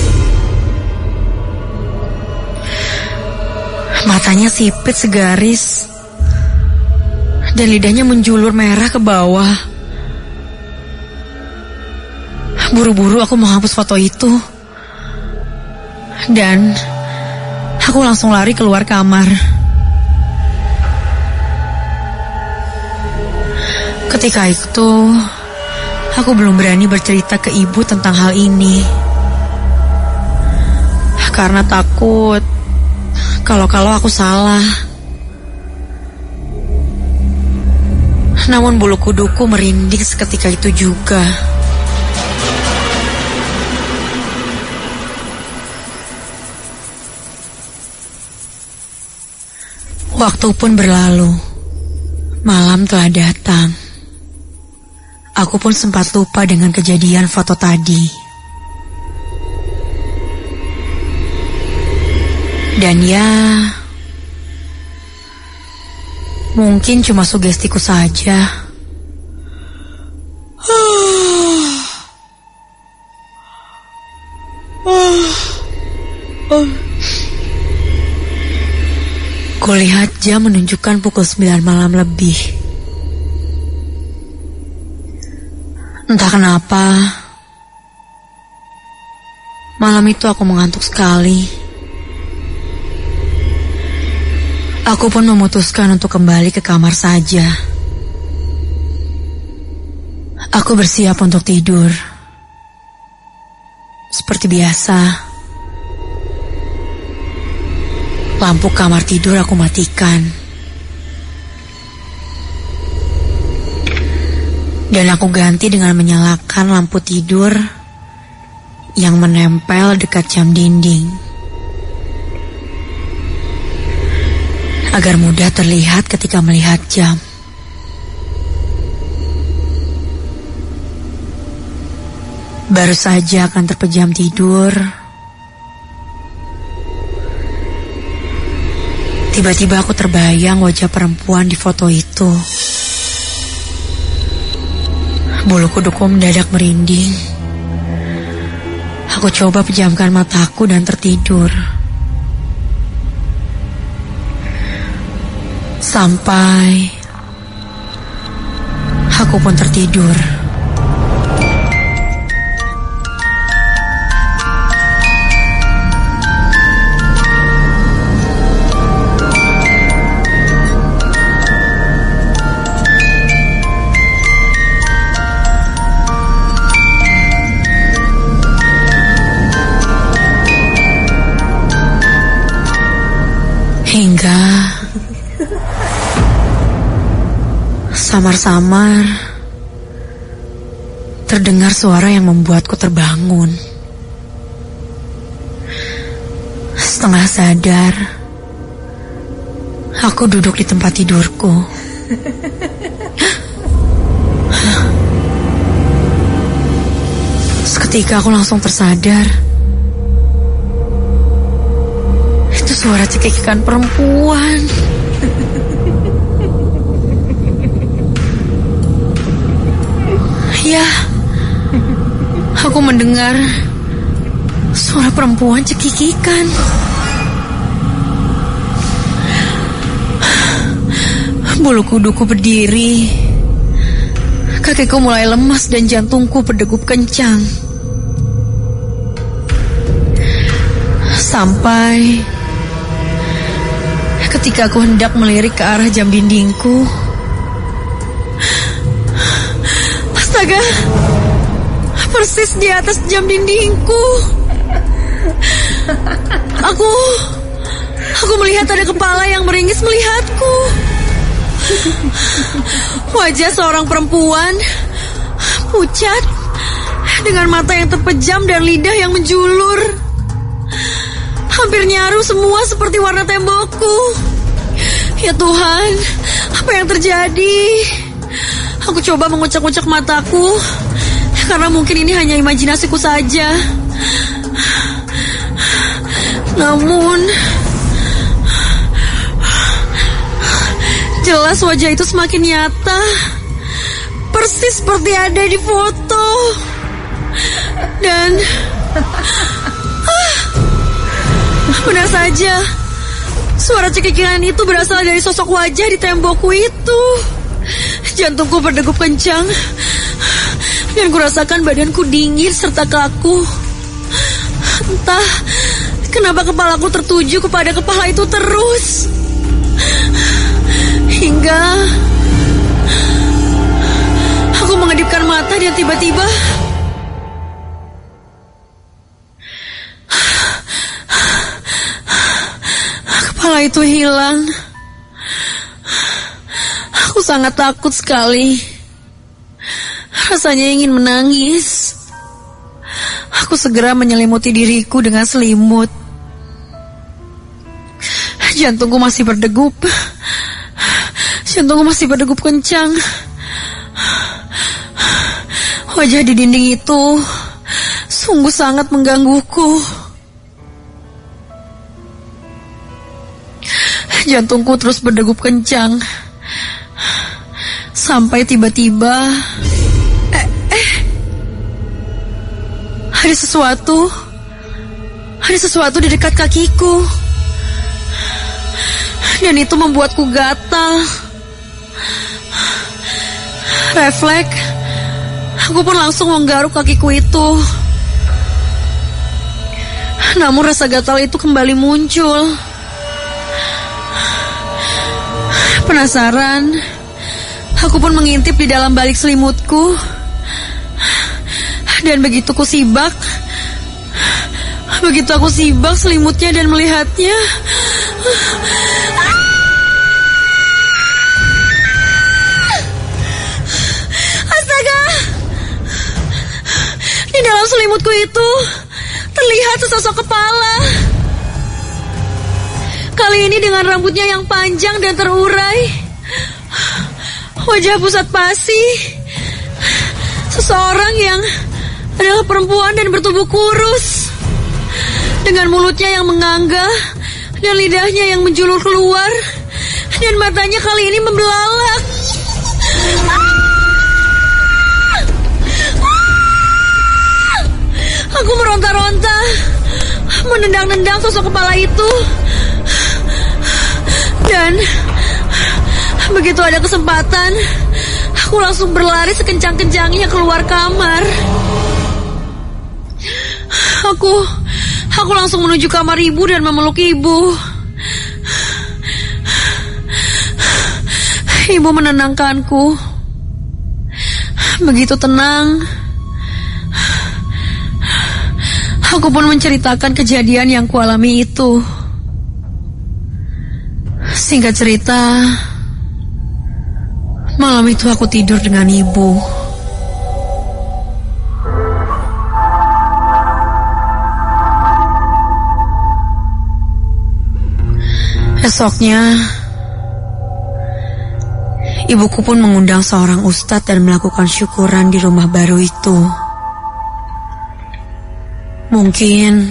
Matanya sipit segaris dan lidahnya menjulur merah ke bawah. Buru-buru aku menghapus foto itu dan aku langsung lari keluar kamar. Ketika itu, aku belum berani bercerita ke ibu tentang hal ini. Karena takut kalau aku salah. Namun bulu kuduku merinding seketika itu juga. Waktu pun berlalu. Malam telah datang. Aku pun sempat lupa dengan kejadian foto tadi. Dan ya, mungkin cuma sugestiku saja. Kulihat jam menunjukkan pukul 9 malam lebih. Entah kenapa, malam itu aku mengantuk sekali. Aku pun memutuskan untuk kembali ke kamar saja. Aku bersiap untuk tidur. Seperti biasa, lampu kamar tidur aku matikan. Dan aku ganti dengan menyalakan lampu tidur yang menempel dekat jam dinding. Agar mudah terlihat ketika melihat jam. Baru saja akan terpejam tidur, tiba-tiba aku terbayang wajah perempuan di foto itu. Bulu kuduku mendadak merinding. Aku coba pejamkan mataku dan tertidur. Sampai aku pun tertidur. Hingga samar-samar terdengar suara yang membuatku terbangun. Setengah sadar, aku duduk di tempat tidurku. Seketika aku langsung tersadar. Suara cekikikan perempuan. Ya, aku mendengar suara perempuan cekikikan. Bulu kuduku berdiri. Kakiku mulai lemas dan jantungku berdegup kencang. Sampai ketika aku hendak melirik ke arah jam dindingku, astaga, persis di atas jam dindingku, aku melihat ada kepala yang meringis melihatku. Wajah seorang perempuan, pucat, dengan mata yang terpejam dan lidah yang menjulur. Hampir nyaru semua seperti warna tembokku. Ya Tuhan, apa yang terjadi? Aku coba mengucak-ucak mataku, karena mungkin ini hanya imajinasiku saja. Namun, jelas wajah itu semakin nyata, persis seperti ada di foto. Dan benar saja, suara cekikikan itu berasal dari sosok wajah di tembokku itu. Jantungku berdegup kencang, dan kurasakan badanku dingin serta kaku. Entah kenapa kepalaku tertuju kepada kepala itu terus. Hingga aku mengedipkan mata dan tiba-tiba kepala itu hilang. Aku sangat takut sekali. Rasanya ingin menangis. Aku segera menyelimuti diriku dengan selimut. Jantungku masih berdegup. Jantungku masih berdegup kencang. Wajah di dinding itu sungguh sangat menggangguku. Jantungku terus berdegup kencang. Sampai tiba-tiba ada sesuatu di dekat kakiku. Dan itu membuatku gatal. Refleks, aku pun langsung menggaruk kakiku itu. Namun rasa gatal itu kembali muncul. Penasaran, aku pun mengintip di dalam balik selimutku. Dan begitu aku sibak selimutnya dan melihatnya, astaga! Di dalam selimutku itu terlihat sesosok kepala. Kali ini dengan rambutnya yang panjang dan terurai, wajah pusat pasi, seseorang yang adalah perempuan dan bertubuh kurus, dengan mulutnya yang menganga dan lidahnya yang menjulur keluar, dan matanya kali ini membelalak. Aku meronta-ronta, menendang-nendang sosok kepala itu. Dan begitu ada kesempatan, aku langsung berlari sekencang-kencangnya keluar kamar. Aku langsung menuju kamar ibu dan memeluk ibu. Ibu menenangkanku. Begitu tenang. Aku pun menceritakan kejadian yang kualami itu. Singkat cerita, malam itu aku tidur dengan ibu. Esoknya, ibuku pun mengundang seorang ustadz dan melakukan syukuran di rumah baru itu. Mungkin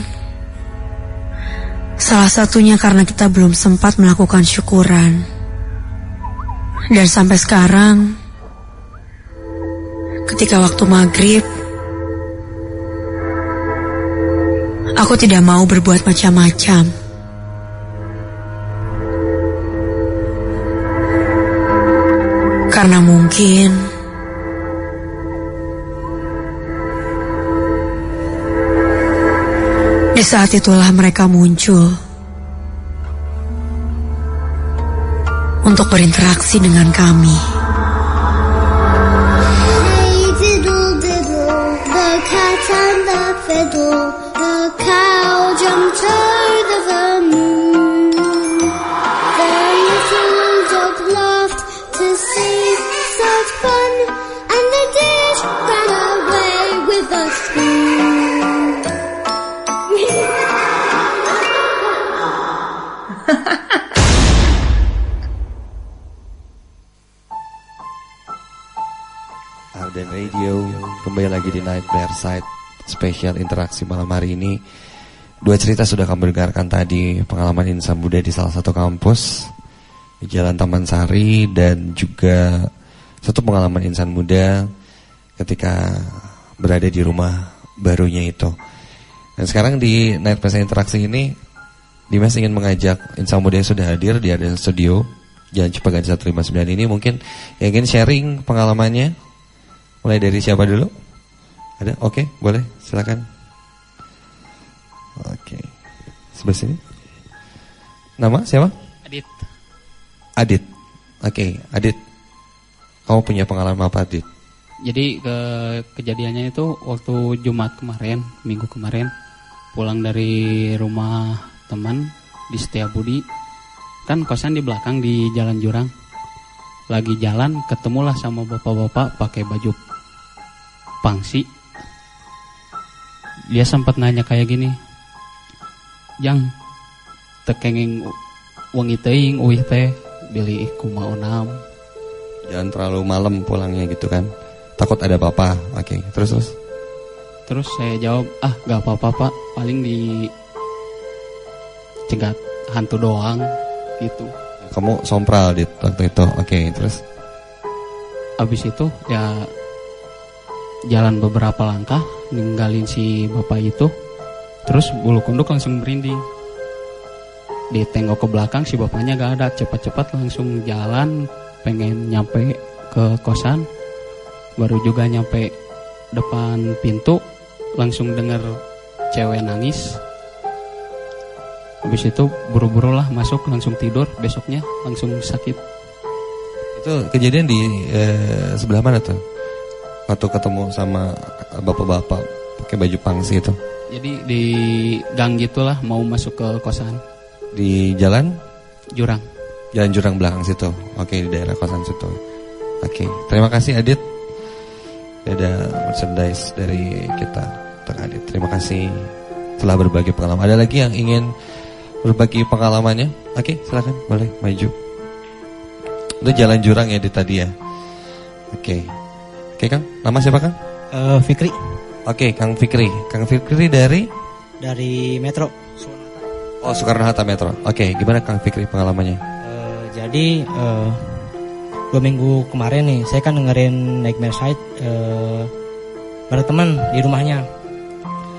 salah satunya karena kita belum sempat melakukan syukuran. Dan sampai sekarang, ketika waktu maghrib, aku tidak mau berbuat macam-macam. Karena mungkin di saat itulah mereka muncul untuk berinteraksi dengan kami. Hey diddle diddle, the cat and the fiddle, the cow jumped over the moon. The little dog laughed to see such fun, and the dish ran away with the spoon. Arden Radio kembali lagi di Nightmare Side spesial interaksi malam hari ini. Dua cerita sudah kamu dengarkan tadi, pengalaman insan muda di salah satu kampus di Jalan Taman Sari, dan juga satu pengalaman insan muda ketika berada di rumah barunya itu. Dan sekarang di Nightmare Side interaksi ini, Dimas ingin mengajak insan muda yang sudah hadir di Arden Studio Jalan Cipaganti 159 ini, mungkin yang ingin sharing pengalamannya. Mulai dari siapa dulu? Ada? Oke, boleh, silakan. Oke, sebelah sini. Nama siapa? Adit. Adit. Oke, Adit. Kamu punya pengalaman apa, Adit? Jadi kejadiannya itu waktu Jumat kemarin, Minggu kemarin, pulang dari rumah teman di Setiabudi. Kan kosan di belakang di Jalan Jurang. Lagi jalan ketemulah sama bapak-bapak pakai baju pangsi. Dia sempat nanya kayak gini, "Jang, tekenging wengi teuing uih teh beli kumaha?" Jangan terlalu malam pulangnya gitu kan. Takut ada apa-apa. Oke, terus. Terus saya jawab, "Gak apa-apa Pak, paling di cegat hantu doang." Gitu. Kamu sompral di waktu itu. Oke, terus. Abis itu ya jalan beberapa langkah ninggalin si bapak itu. Terus bulu kunduk langsung merinding. Ditengok ke belakang si bapaknya gak ada. Cepat-cepat langsung jalan, pengen nyampe ke kosan. Baru juga nyampe depan pintu, langsung denger cewek nangis. Habis itu buru-buru lah masuk, langsung tidur. Besoknya langsung sakit. Itu kejadian di sebelah mana tuh? Waktu ketemu sama bapak-bapak pakai baju pangsi itu. Jadi di gang gitulah, mau masuk ke kosan. Di jalan? Jurang. Jalan Jurang belakang situ. Oke, di daerah kosan situ. Oke, terima kasih Adit. Ada merchandise dari kita untuk Adit. Terima kasih telah berbagi pengalaman. Ada lagi yang ingin berbagi pengalamannya? Oke, silakan, boleh maju. Itu Jalan Jurang ya di tadi ya. Oke, Kang, nama siapa Kang? Fikri. Oke, Kang Fikri. Kang Fikri dari Metro. Oh, Soekarno-Hatta Metro. Oke, gimana Kang Fikri pengalamannya? Jadi 2 minggu kemarin nih, saya kan dengerin Nightmare Side bareng teman di rumahnya.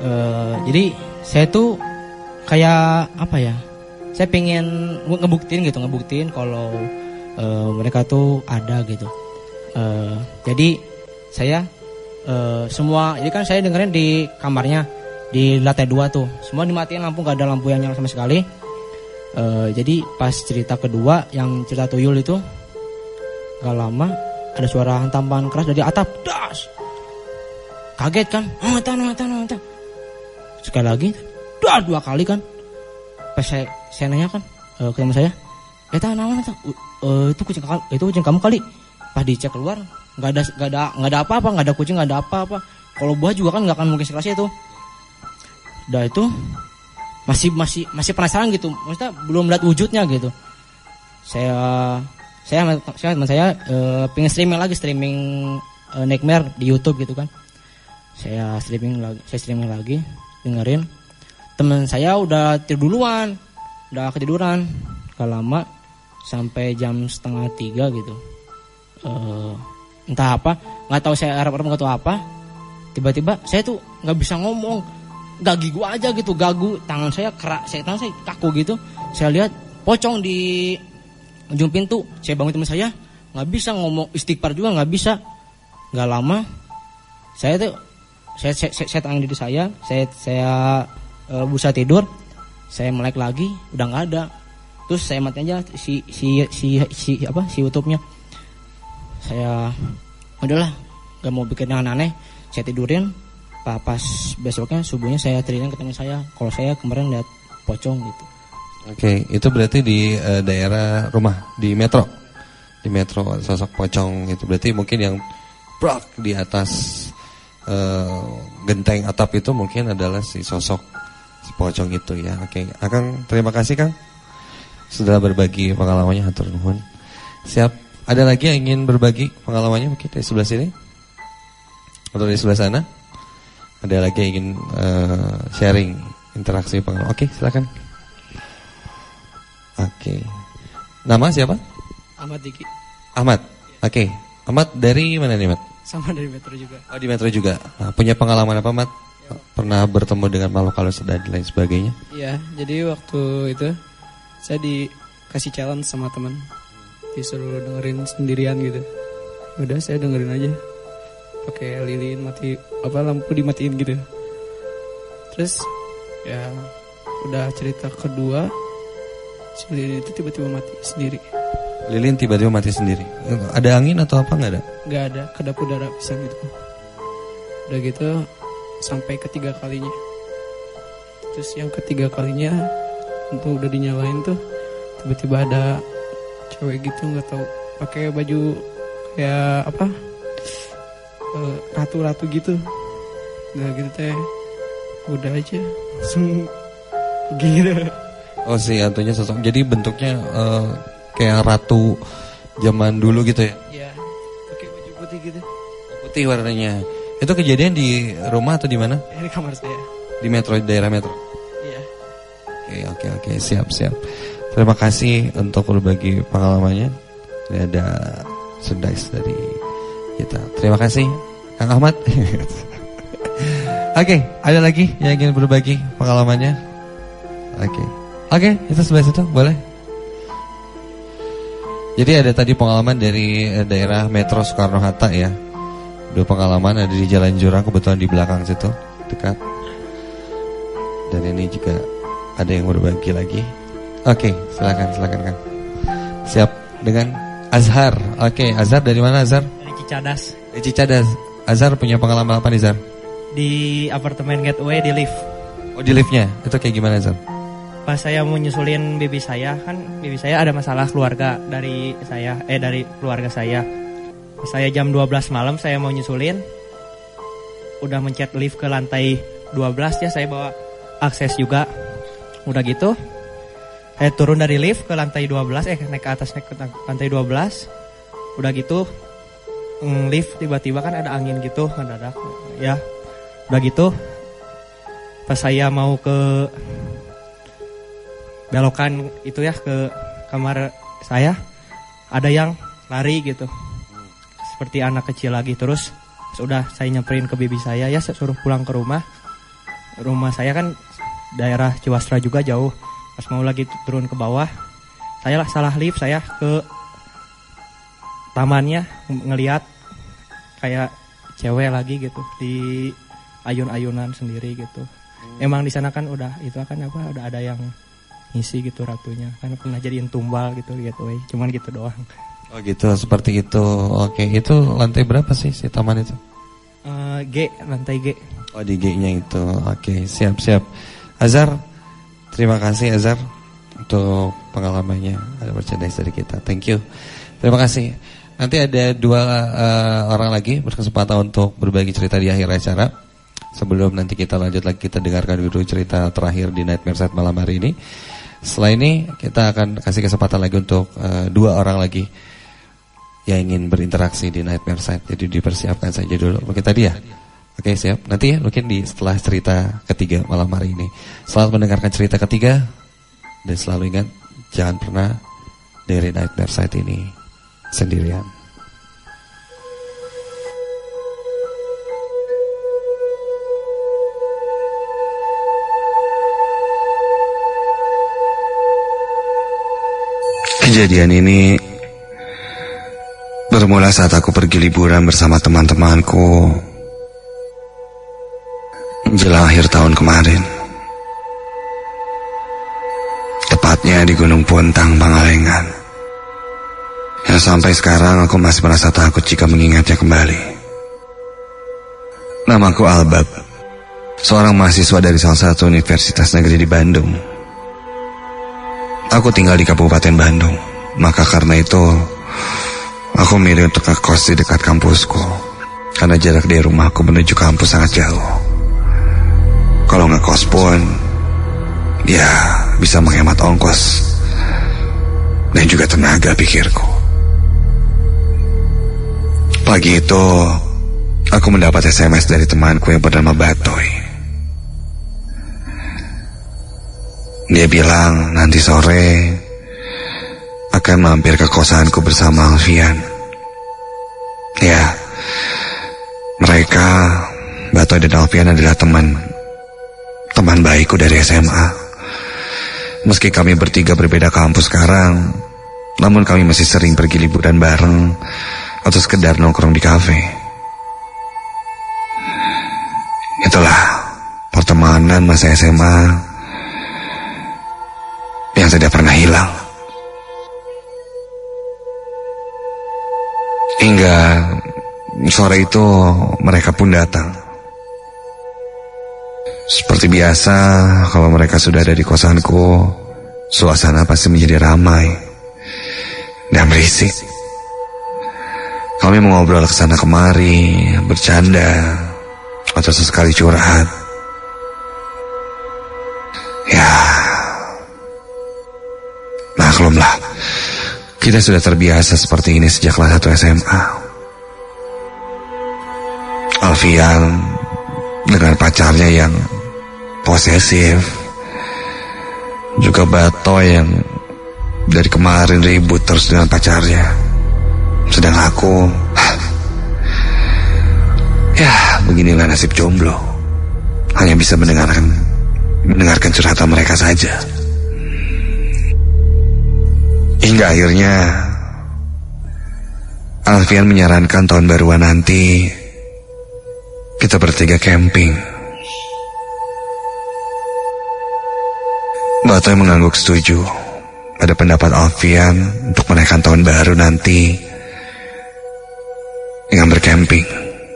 Jadi saya tuh kayak apa ya? Saya pengen ngebuktiin kalau mereka tuh ada gitu. Jadi saya semua, jadi kan saya dengerin di kamarnya di lantai 2 tuh, semua dimatiin lampu, gak ada lampu yang nyala sama sekali. Jadi pas cerita kedua yang cerita tuyul itu, gak lama ada suara hantaman keras dari atap, das. Kaget kan, nonton. Sekali lagi, 2 kali kan. Pas saya nanya kan ke teman saya, itu kucing kamu kali. Pas dicek keluar, nggak ada apa-apa, nggak ada kucing, nggak ada apa-apa. Kalau buah juga kan nggak akan mungkin sekeras itu. Udah itu masih penasaran gitu, maksudnya belum lihat wujudnya gitu. Saya teman saya pengen streaming Nightmare di YouTube gitu kan. Saya streaming lagi, dengerin. Teman saya udah tidur duluan, udah ketiduran. Gak lama sampai jam 2:30 gitu. Entah apa, nggak tahu saya harap nggak tahu apa. Tiba-tiba saya tuh nggak bisa ngomong, gagu aja gitu, tangan saya kaku gitu. Saya lihat pocong di ujung pintu. Saya bangun teman saya, nggak bisa ngomong istighfar juga nggak bisa. Nggak lama, saya tangan diri saya berusaha tidur. Saya melek lagi, udah nggak ada. Terus saya matiin aja si YouTube-nya. Saya udahlah, gak mau bikin yang aneh. Saya tidurin. Pas besoknya subuhnya saya ceritain ke teman saya kalau saya kemarin lihat pocong gitu. Oke, itu berarti di daerah rumah di metro sosok pocong itu berarti mungkin yang brak di atas genteng atap itu mungkin adalah si sosok si pocong itu ya. Oke, Akang terima kasih Kang sudah berbagi pengalamannya, hatur nuhun. Siap. Ada lagi yang ingin berbagi pengalamannya mungkin dari sebelah sini? Atau dari sebelah sana? Ada lagi yang ingin sharing interaksi pengalaman? Oke, silakan. Oke. Nama siapa? Ahmad Diki. Ahmad. Oke. Ahmad dari mana nih, Mat? Sama dari Metro juga. Oh, di Metro juga. Nah, punya pengalaman apa, Mat? Pernah bertemu dengan makhluk halus dan lain sebagainya? Iya, jadi waktu itu saya dikasih challenge sama teman. Disuruh dengerin sendirian gitu. Udah saya dengerin aja. Pakai lilin lampu dimatiin gitu. Terus ya udah cerita kedua, si lilin itu tiba-tiba mati sendiri. Lilin tiba-tiba mati sendiri. Ada angin atau apa enggak ada? Enggak ada, kedap udara bisa gitu. Udah gitu sampai ketiga kalinya. Terus yang ketiga kalinya untuk udah dinyalain tuh tiba-tiba ada cewek gitu, nggak tahu pakai baju kayak apa ratu-ratu gitu. Nggak gitu teh udah aja langsung gitu. Oh si hantunya sosok, jadi bentuknya kayak ratu zaman dulu gitu ya? Iya, pakai baju putih gitu. Putih warnanya. Itu kejadian di rumah atau di mana? Di kamar saya. Di metro, daerah metro. Iya. Oke, siap. Terima kasih untuk berbagi pengalamannya. Ini ada sedais dari kita. Terima kasih Kang Ahmad. Oke, ada lagi yang ingin berbagi pengalamannya? Oke, itu sebelah situ, boleh. Jadi ada tadi pengalaman dari daerah Metro Soekarno-Hatta ya. Dua pengalaman ada di Jalan Jurang, kebetulan di belakang situ, dekat. Dan ini juga ada yang berbagi lagi. Oke, silakan Kang. Siap dengan Azhar. Oke, Azhar dari mana Azhar? Dari Cicadas. Dari Cicadas. Azhar punya pengalaman apa nih Azhar? Di apartemen Gateway di lift. Oh, di liftnya. Itu kayak gimana Azhar? Pas saya mau nyusulin baby saya, kan baby saya ada masalah keluarga dari keluarga saya. Pas saya jam 12 malam saya mau nyusulin, udah mencet lift ke lantai 12 ya, saya bawa akses juga. Udah gitu saya turun dari lift ke lantai 12, naik ke lantai 12. Udah gitu lift tiba-tiba kan ada angin gitu mendadak ya. Udah gitu pas saya mau ke belokan itu ya ke kamar saya, ada yang lari gitu seperti anak kecil lagi. Terus sudah saya nyamperin ke bibi saya ya, suruh pulang ke rumah. rumah saya kan daerah Ciwastra juga jauh. Pas mau lagi turun ke bawah, saya lah salah lift, saya ke tamannya ngelihat kayak cewek lagi gitu di ayun-ayunan sendiri gitu. Emang di sana kan udah itu kan apa, udah ada yang ngisi gitu ratunya, kan pernah jadiin tumbal gitu gitu, cuman gitu doang. Oh gitu, seperti itu. Oke, itu lantai berapa sih si taman itu? G, lantai G. Oh di G-nya itu. Oke, siap-siap. Azhar, terima kasih Azhar untuk pengalamannya, ada merchandise dari kita. Thank you. Terima kasih. Nanti ada 2 orang lagi berkesempatan untuk berbagi cerita di akhir acara. Sebelum nanti kita lanjut lagi, kita dengarkan dulu cerita terakhir di Nightmare Set malam hari ini. Setelah ini kita akan kasih kesempatan lagi untuk 2 orang lagi yang ingin berinteraksi di Nightmare Set. Jadi dipersiapkan saja dulu. Mungkin tadi ya? Oke, siap. Nanti ya mungkin setelah cerita ketiga malam hari ini. Selamat mendengarkan cerita ketiga. Dan selalu ingat, jangan pernah dari Nightmare Set ini sendirian. Kejadian ini bermula saat aku pergi liburan bersama teman-temanku menjelang akhir tahun kemarin. Tepatnya di Gunung Puntang, Pangalengan. Yang sampai sekarang aku masih merasa takut jika mengingatnya kembali. Namaku Albab, seorang mahasiswa dari salah satu universitas negeri di Bandung. Aku tinggal di Kabupaten Bandung, maka karena itu aku memilih untuk ngekos di dekat kampusku, karena jarak dari rumahku menuju kampus sangat jauh. Kalau ngekos pun, ya bisa menghemat ongkos dan juga tenaga pikirku. Pagi itu, aku mendapat SMS dari temanku yang bernama Batoy. Dia bilang nanti sore akan mampir ke kosanku bersama Alfian. Ya, mereka, Batoy dan Alfian adalah teman baikku dari SMA. Meski kami bertiga berbeda kampus sekarang, namun kami masih sering pergi liburan bareng atau sekedar nongkrong di kafe. Itulah pertemanan masa SMA yang tidak pernah hilang. Hingga sore itu mereka pun datang. Seperti biasa, kalau mereka sudah ada di kosanku, suasana pasti menjadi ramai dan berisik. Kami mengobrol kesana kemari, bercanda, atau sesekali curhat. Ya, maklumlah, kita sudah terbiasa seperti ini sejak kelas 1 SMA. Alfian dengan pacarnya yang posesif, juga Batoy yang dari kemarin ribut terus dengan pacarnya. Sedang aku, ya beginilah nasib jomblo, hanya bisa mendengarkan curhatan mereka saja. Hingga akhirnya Alfian menyarankan tahun baruan nanti kita bertiga camping. Batoy mengangguk setuju pada pendapat Alfian untuk menaikkan tahun baru nanti dengan bercamping.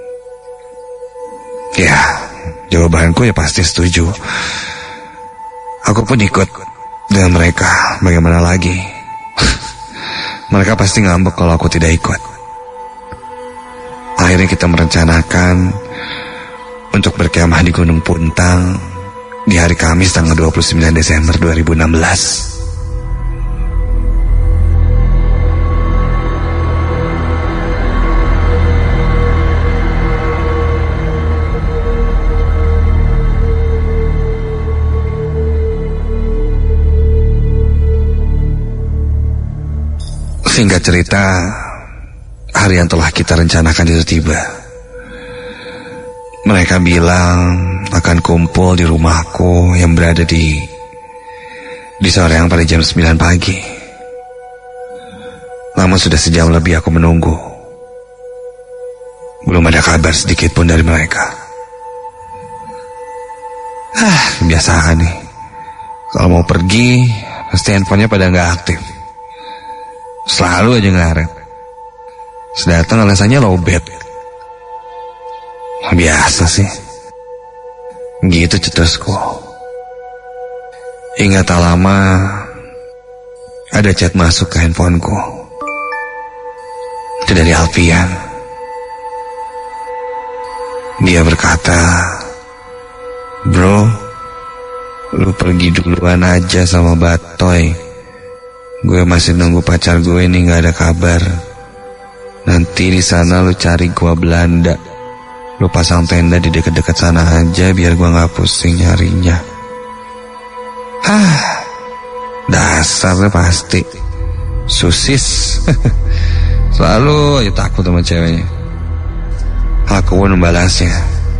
Ya, jawabanku ya pasti setuju. Aku pun ikut dengan mereka, bagaimana lagi. Mereka pasti ngambek kalau aku tidak ikut. Akhirnya kita merencanakan untuk berkemah di Gunung Puntang di hari Kamis tanggal 29 Desember 2016. Singkat cerita, hari yang telah kita rencanakan itu tiba. Mereka bilang akan kumpul di rumahku yang berada di sore yang pada jam 9 pagi. Namun sudah sejam lebih aku menunggu. Belum ada kabar sedikit pun dari mereka. Kebiasaan nih. Kalau mau pergi, pasti handphonenya pada nggak aktif. Selalu aja ngaret. Sedatang alasannya lowbat. Biasa sih. Gitu cetusku. Hingga tak lama ada chat masuk ke handphoneku. Itu dari Alfian. Dia berkata, "Bro, lu pergi duluan aja sama Batoy. Gue masih nunggu pacar gue nih, gak ada kabar. Nanti di sana lu cari gua Belanda. Lu pasang tenda di dekat-dekat sana aja biar gua gak pusing nyarinya." Dasarnya pasti susis. Selalu aja takut sama ceweknya. Aku pun membalasnya,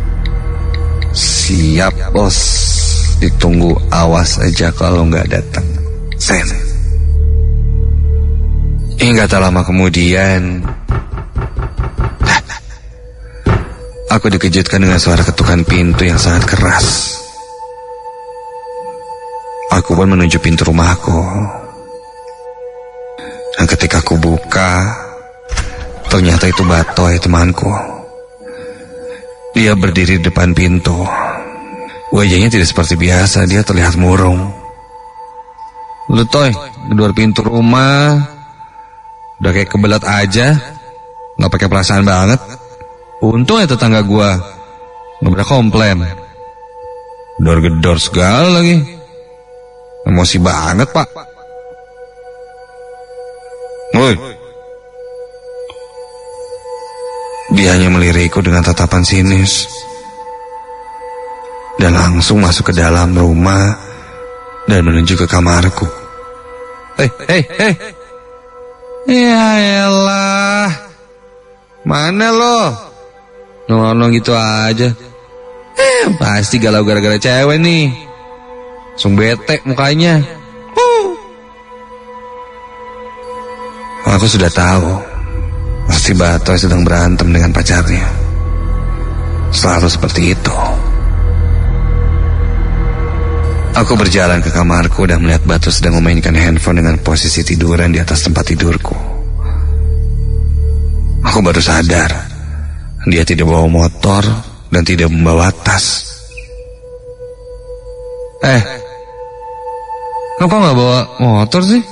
"Siap bos, ditunggu, awas aja kalau gak datang. Sen." Hingga tak lama kemudian aku dikejutkan dengan suara ketukan pintu yang sangat keras. Aku pun menuju pintu rumahku. Dan ketika aku buka, ternyata itu Batoy, temanku. Dia berdiri di depan pintu. Wajahnya tidak seperti biasa, dia terlihat murung. "Lu Toy, di luar pintu rumah udah kayak kebelat aja, gak pakai perasaan banget. Untung ya tetangga gua gak pernah komplain. Gedor-gedor segala lagi. Emosi banget, Pak." "Woi." Dia hanya melirikku dengan tatapan sinis dan langsung masuk ke dalam rumah dan menuju ke kamarku. Hei. Ya elah. Mana lo? Nolong gitu aja. Pasti galau gara-gara cewek nih. Langsung bete mukanya. Aku sudah tahu, pasti Batoy sedang berantem dengan pacarnya. Selalu seperti itu. Aku berjalan ke kamarku dan melihat Batoy sedang memainkan handphone dengan posisi tiduran di atas tempat tidurku. Aku baru sadar, dia tidak bawa motor dan tidak membawa tas. Kok gak bawa motor sih?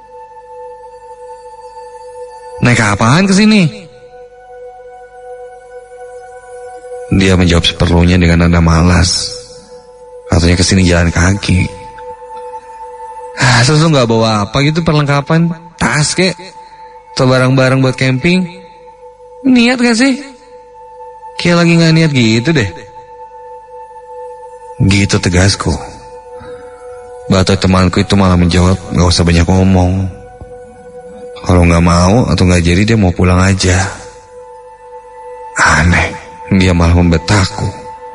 Naik apaan kesini? Dia menjawab seperlunya dengan nada malas. Katanya kesini jalan kaki. Terus lu gak bawa apa gitu perlengkapan? Tas kek? Atau barang-barang buat camping? Niat gak sih? Kayak lagi gak niat gitu deh. Gitu tegasku. Batoy temanku itu malah menjawab, "Gak usah banyak ngomong. Kalau gak mau atau gak jadi dia mau pulang aja." Aneh, dia malah membetakku.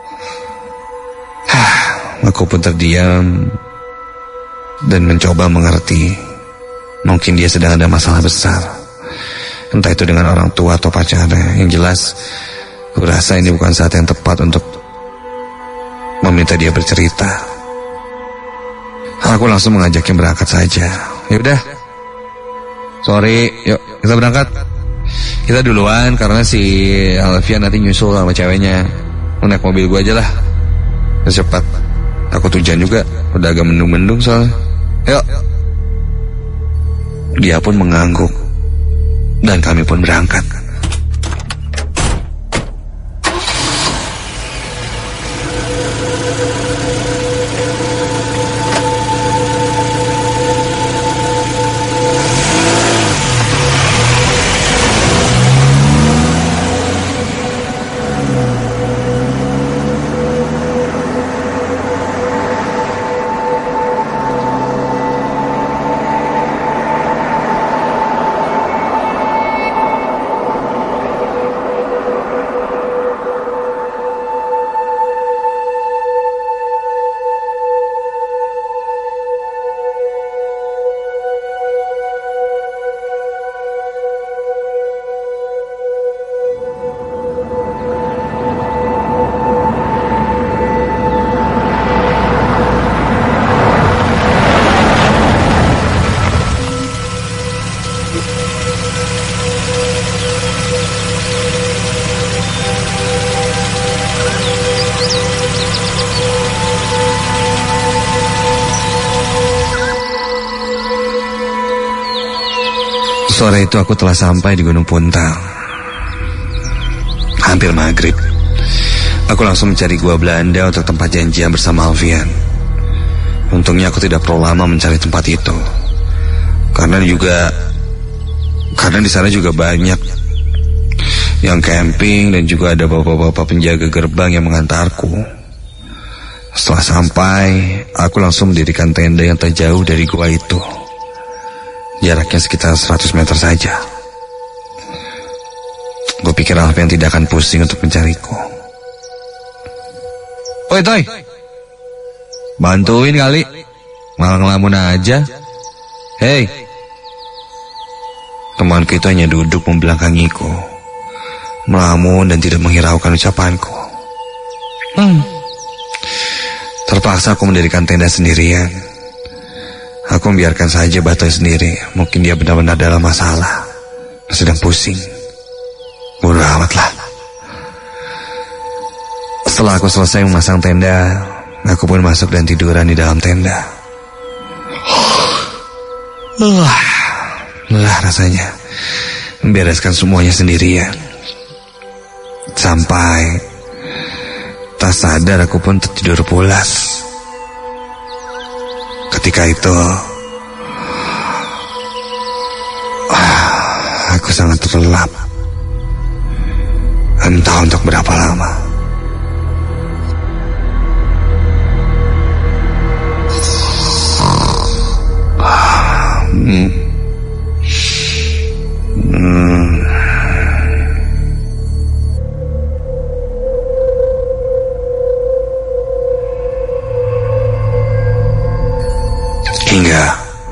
Aku pun terdiam dan mencoba mengerti. Mungkin dia sedang ada masalah besar. Entah itu dengan orang tua atau pacarnya. Yang jelas, kurasa ini bukan saat yang tepat untuk meminta dia bercerita. Aku langsung mengajaknya berangkat saja. Yaudah, sorry, yuk kita berangkat. Kita duluan karena si Alfian nanti nyusul sama ceweknya. Naik mobil gue aja lah, cepat. Aku hujan juga, udah agak mendung-mendung soalnya. Yuk. Dia pun mengangguk dan kami pun berangkat. Sore itu aku telah sampai di Gunung Puntang. Hampir maghrib. Aku langsung mencari gua Belanda untuk tempat janjian bersama Alfian. Untungnya aku tidak perlu lama mencari tempat itu. Karena di sana juga banyak yang camping dan juga ada bapak-bapak penjaga gerbang yang mengantarku. Setelah sampai, aku langsung mendirikan tenda yang tak jauh dari gua itu. Jaraknya sekitar 100 meter saja. Gue pikir Alfian tidak akan pusing untuk mencariku. Oi Toy, bantuin kali, malah ngelamun aja. Hei. Temanku itu hanya duduk membelakangiku, melamun dan tidak menghiraukan ucapanku. Terpaksa aku mendirikan tenda sendirian. Aku membiarkan saja Batoy sendiri. Mungkin dia benar-benar dalam masalah, sedang pusing. Bodoh amat lah. Setelah aku selesai memasang tenda, aku pun masuk dan tiduran di dalam tenda. Lelah rasanya membereskan semuanya sendirian. Sampai tak sadar aku pun tertidur pulas. Ketika itu aku sangat terlelap. Entah untuk berapa lama. Hingga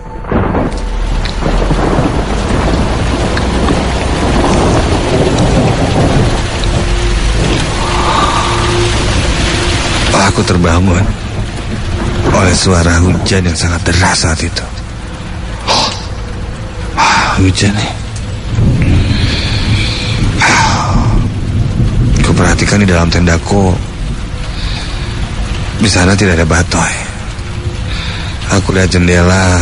aku terbangun oleh suara hujan yang sangat deras saat itu. Hujan nih. Kuperhatikan di dalam tendaku, di sana tidak ada Batoy. Aku lihat jendela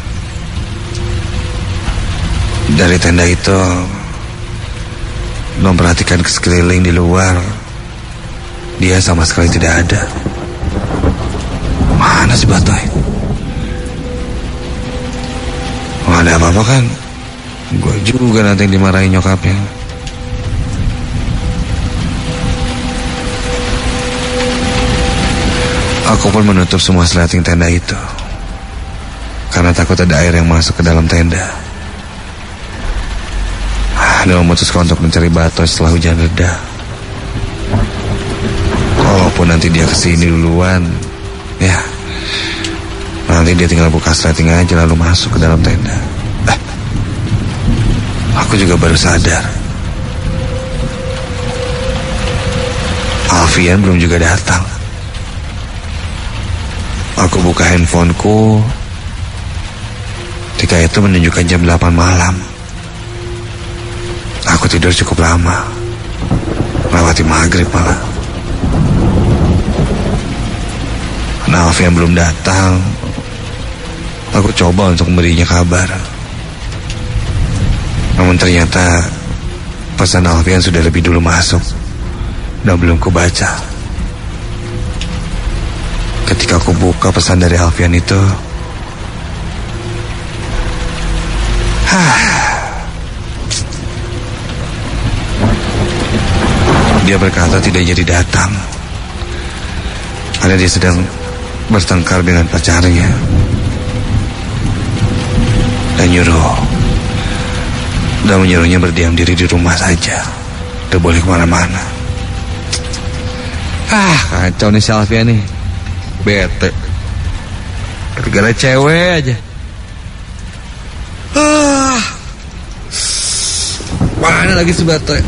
dari tenda itu, memperhatikan ke sekeliling di luar. Dia sama sekali tidak ada. Mana si Batoy? Nggak ada apa-apa kan? Gue juga nanti yang dimarahin nyokapnya. Aku pun menutup semua slating tenda itu, karena takut ada air yang masuk ke dalam tenda. Dan memutuskan untuk mencari Batoy setelah hujan reda. Kalaupun nanti dia kesini duluan, ya nanti dia tinggal buka slating aja lalu masuk ke dalam tenda. Aku juga baru sadar Alfian belum juga datang. Aku buka handphoneku. Ketika itu menunjukkan jam 8 malam. Aku tidur cukup lama, melewati maghrib malah. Nah, Alfian belum datang. Aku coba untuk memberinya kabar. Namun ternyata pesan Alfian sudah lebih dulu masuk dan belum kubaca. Ketika aku buka pesan dari Alfian itu, dia berkata tidak jadi datang karena dia sedang bertengkar dengan pacarnya dan menyuruhnya berdiam diri di rumah saja, tidak boleh kemana-mana. Kacau nih si Alfian nih, bete gara-gara cewek aja. Mana lagi si Batoy?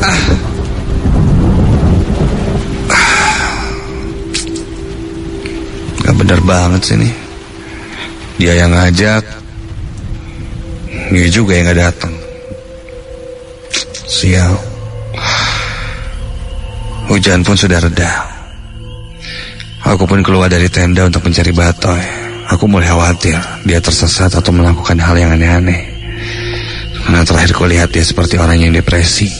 Gak bener banget sih nih. Dia yang ngajak, dia juga yang gak datang. Sial. Hujan pun sudah reda. Aku pun keluar dari tenda untuk mencari Batoy. Aku mulai khawatir dia tersesat atau melakukan hal yang aneh-aneh. Karena terakhir kulihat dia seperti orang yang depresi.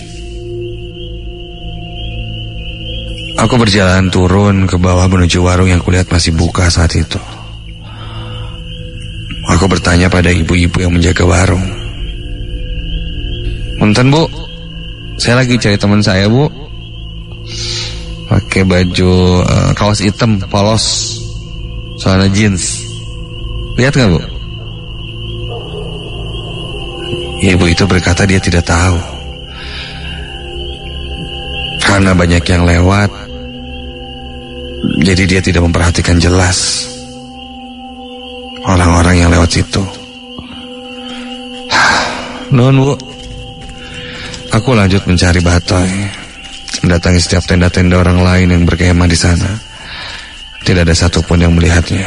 Aku berjalan turun ke bawah menuju warung yang kulihat masih buka saat itu. Aku bertanya pada ibu-ibu yang menjaga warung. "Punten Bu, saya lagi cari teman saya Bu. Pakai baju kaos hitam polos, celana jeans. Lihat gak Bu?" Ibu itu berkata dia tidak tahu. Karena banyak yang lewat, jadi dia tidak memperhatikan jelas orang-orang yang lewat situ. Nuhun Bu. Aku lanjut mencari Batoy, mendatangi setiap tenda-tenda orang lain yang berkemah di sana. Tidak ada satupun yang melihatnya.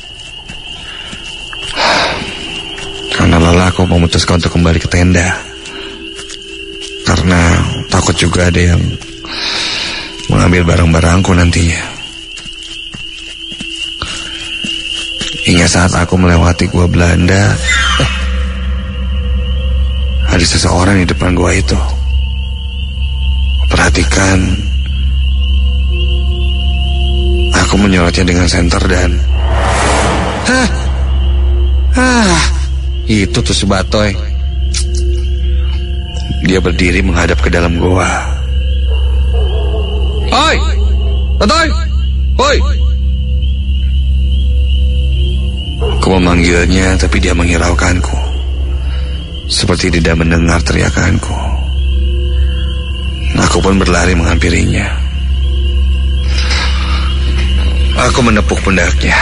Karena lelah, aku memutuskan untuk kembali ke tenda. Karena takut juga ada yang mengambil barang-barangku nantinya. Hingga saat aku melewati gua Belanda, ada seseorang di depan gua itu. Perhatikan, aku menyorotnya dengan senter dan itu tuh si Batoy. Dia berdiri menghadap ke dalam gua. "Oi, Batoy, oi!" Aku memanggilnya, tapi dia menghiraukanku, seperti tidak mendengar teriakanku. Aku pun berlari menghampirinya. Aku menepuk pundaknya.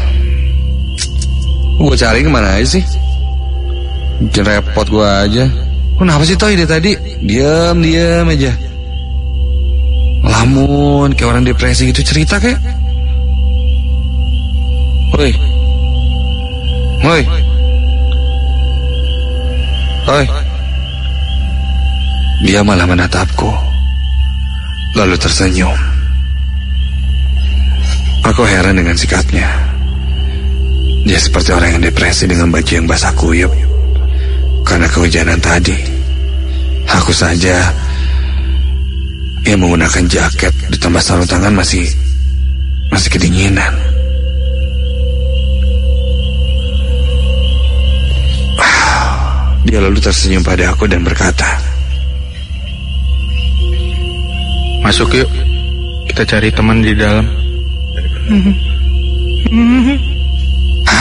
Gue cari kemana aja sih? Bikin repot gue aja. Kenapa sih Toy dia tadi? Diam aja. Lamun kayak orang depresi gitu cerita kayak. Woi. Dia malah menatapku, lalu tersenyum. Aku heran dengan sikapnya. Dia seperti orang yang depresi dengan baju yang basah kuyup karena kehujanan tadi. Aku saja yang menggunakan jaket ditambah sarung tangan masih kedinginan. Dia lalu tersenyum pada aku dan berkata, "Masuk yuk, kita cari teman di dalam." Hah?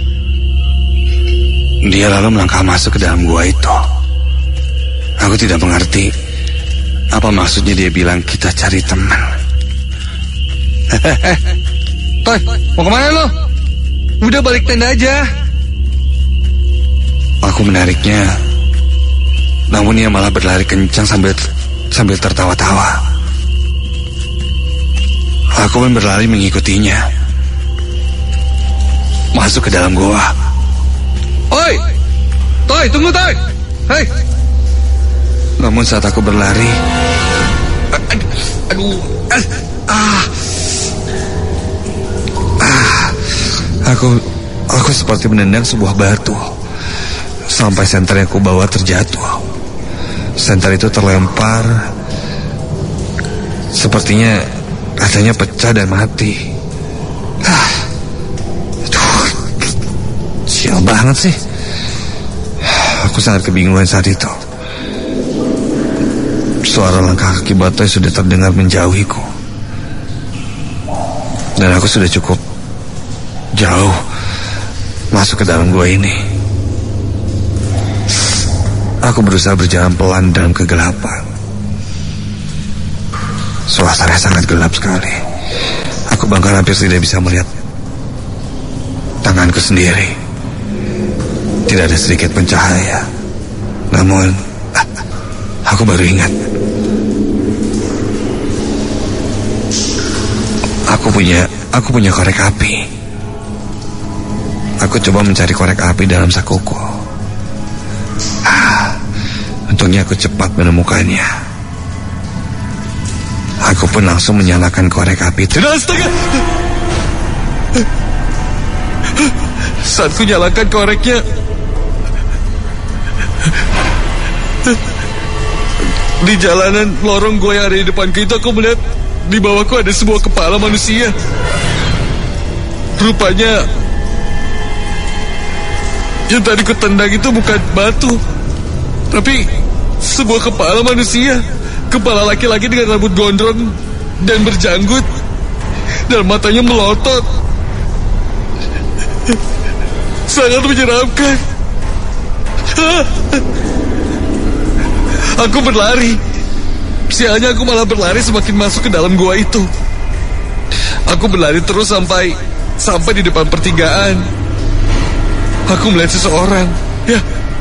Dia lalu melangkah masuk ke dalam gua itu. Aku tidak mengerti apa maksudnya dia bilang kita cari teman. Toy, mau kemana lo? Udah balik tenda aja. Aku menariknya, namun ia malah berlari kencang sambil tertawa-tawa. Aku pun berlari mengikutinya, masuk ke dalam gua. "Oi, Toy, tunggu Toy, hei!" Namun saat aku berlari, aku seperti menendang sebuah batu. Sampai senter yang kubawa terjatuh. Senter itu terlempar, sepertinya kacanya pecah dan mati. Sial banget sih. Aku sangat kebingungan saat itu. Suara langkah kaki Batoy sudah terdengar menjauhiku, dan aku sudah cukup jauh masuk ke dalam gua ini. Aku berusaha berjalan pelan dalam kegelapan. Suasana sangat gelap sekali. Aku bahkan hampir tidak bisa melihat tanganku sendiri. Tidak ada sedikit pencahaya. Namun aku baru ingat, aku punya korek api. Aku coba mencari korek api dalam sakuku. Untungnya aku cepat menemukannya. Aku pun langsung menyalakan korek api itu. Astaga! Saat ku nyalakan koreknya, Di jalanan lorong gua yang ada di depanku itu, aku melihat di bawahku ada sebuah kepala manusia. Rupanya yang tadi ku tendang itu bukan batu, tapi sebuah kepala manusia. Kepala laki-laki dengan rambut gondrong dan berjanggut, dan matanya melotot. Sangat menyeramkan. Aku berlari. Sialnya aku malah berlari semakin masuk ke dalam gua itu. Aku berlari terus sampai di depan pertigaan. Aku melihat seseorang. Ya,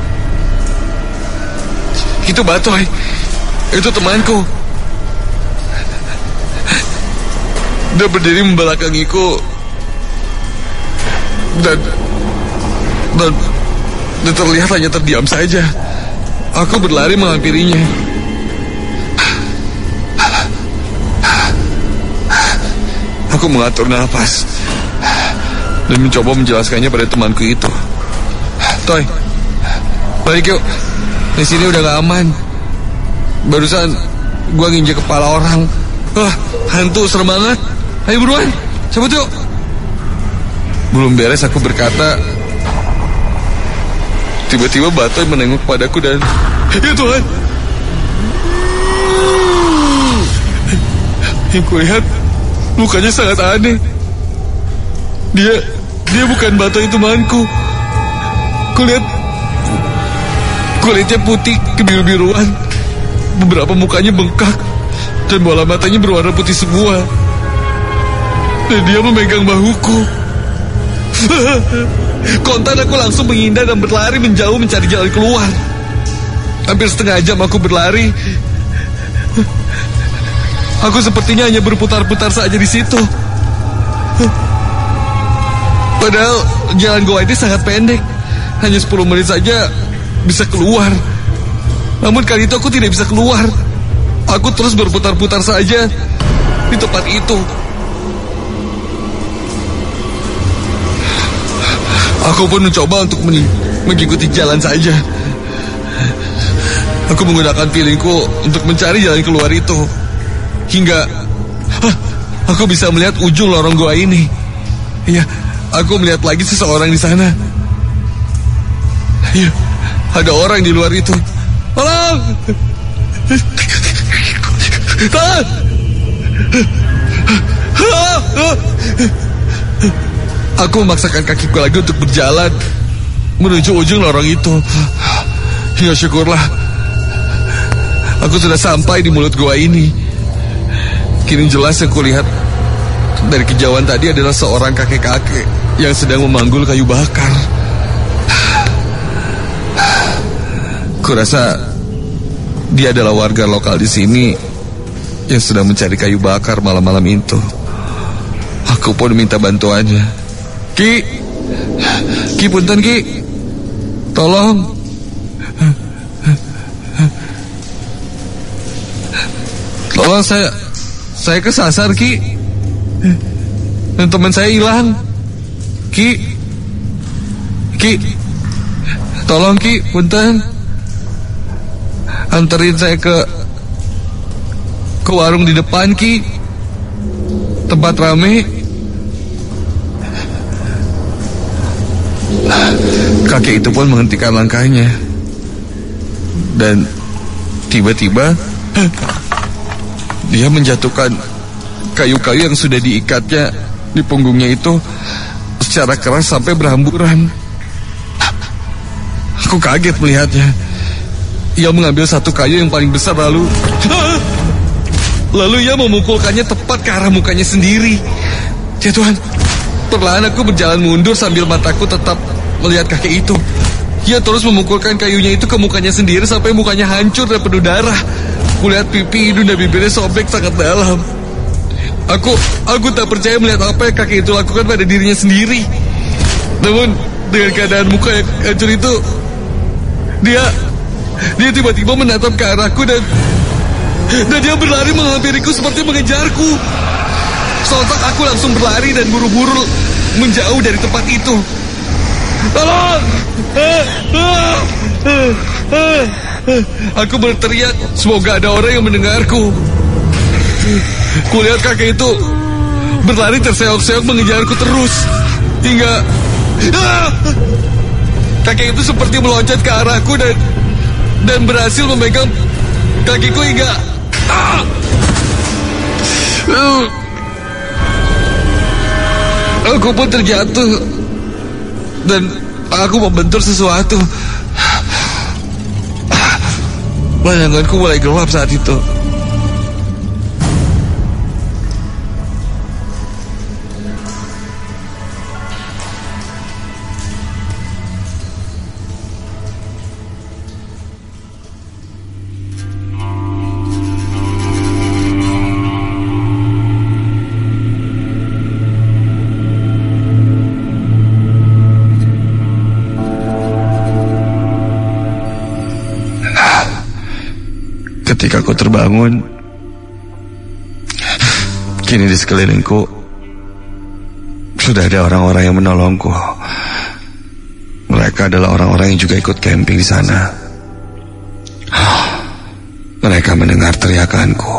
itu Batoy. Itu temanku. Dia berdiri membelakangiku dan terlihat hanya terdiam saja. Aku berlari menghampirinya. Aku mengatur nafas dan mencoba menjelaskannya pada temanku itu. Toy, balik yuk. Di sini udah gak aman. Barusan gua nginjek kepala orang. Wah, hantu serem banget. Ayo buruan, cabut yuk. Belum beres aku berkata, tiba-tiba Batoy menengok padaku dan, ya Tuhan, yang kulihat mukanya sangat aneh. Dia bukan Batoy temanku. Kulitnya putih kebiru-biruan. Beberapa mukanya bengkak dan bola matanya berwarna putih semua. Dan dia memegang bahuku. Kontan aku langsung menghindar dan berlari menjauh mencari jalan keluar. Hampir setengah jam aku berlari. Aku sepertinya hanya berputar-putar saja di situ. Padahal jalan goa ini sangat pendek. Hanya 10 menit saja bisa keluar. Namun kali itu aku tidak bisa keluar. Aku terus berputar-putar saja di tempat itu. Aku pun mencoba untuk mengikuti jalan saja. Aku menggunakan feelingku untuk mencari jalan keluar itu. Hingga aku bisa melihat ujung lorong goa ini. Iya, aku melihat lagi seseorang di sana. Iya, ada orang di luar itu. Tolong! Tolong! Aku memaksakan kakiku lagi untuk berjalan menuju ujung lorong itu. Ya syukurlah, aku sudah sampai di mulut gua ini. Kini jelas yang kulihat dari kejauhan tadi adalah seorang kakek-kakek yang sedang memanggul kayu bakar. Kurasa dia adalah warga lokal di sini yang sedang mencari kayu bakar malam-malam itu. Aku pun minta bantuannya. Ki punten Ki, tolong. Tolong, saya kesasar Ki, dan teman saya hilang. Ki, tolong Ki, punten, anterin saya ke warung di depan Ki, tempat rame. Kakek itu pun menghentikan langkahnya. Dan tiba-tiba dia menjatuhkan kayu-kayu yang sudah diikatnya di punggungnya itu secara keras sampai berhamburan. Aku kaget melihatnya. Ia mengambil satu kayu yang paling besar lalu ia memukulkannya tepat ke arah mukanya sendiri. Ya Tuhan, perlahan aku berjalan mundur sambil mataku tetap melihat kakek itu. Ia terus memukulkan kayunya itu ke mukanya sendiri sampai mukanya hancur dan penuh darah. Kulihat pipi, hidung dan bibirnya sobek sangat dalam. Aku tak percaya melihat apa yang kakek itu lakukan pada dirinya sendiri. Namun dengan keadaan muka yang hancur itu, dia tiba-tiba menatap ke arahku dan dia berlari menghampiriku seperti mengejarku. Sontak aku langsung berlari dan buru-buru menjauh dari tempat itu. Tolong! Aku berteriak, semoga ada orang yang mendengarku. Kulihat kakek itu berlari terseok-seok mengejarku terus. Hingga kakek itu seperti meloncat ke arahku dan berhasil memegang kakiku hingga aku pun terjatuh dan aku membentur sesuatu. Bayanganku mulai gelap saat itu. Ketika aku terbangun, kini di sekelilingku sudah ada orang-orang yang menolongku. Mereka adalah orang-orang yang juga ikut camping di sana. Mereka mendengar teriakanku.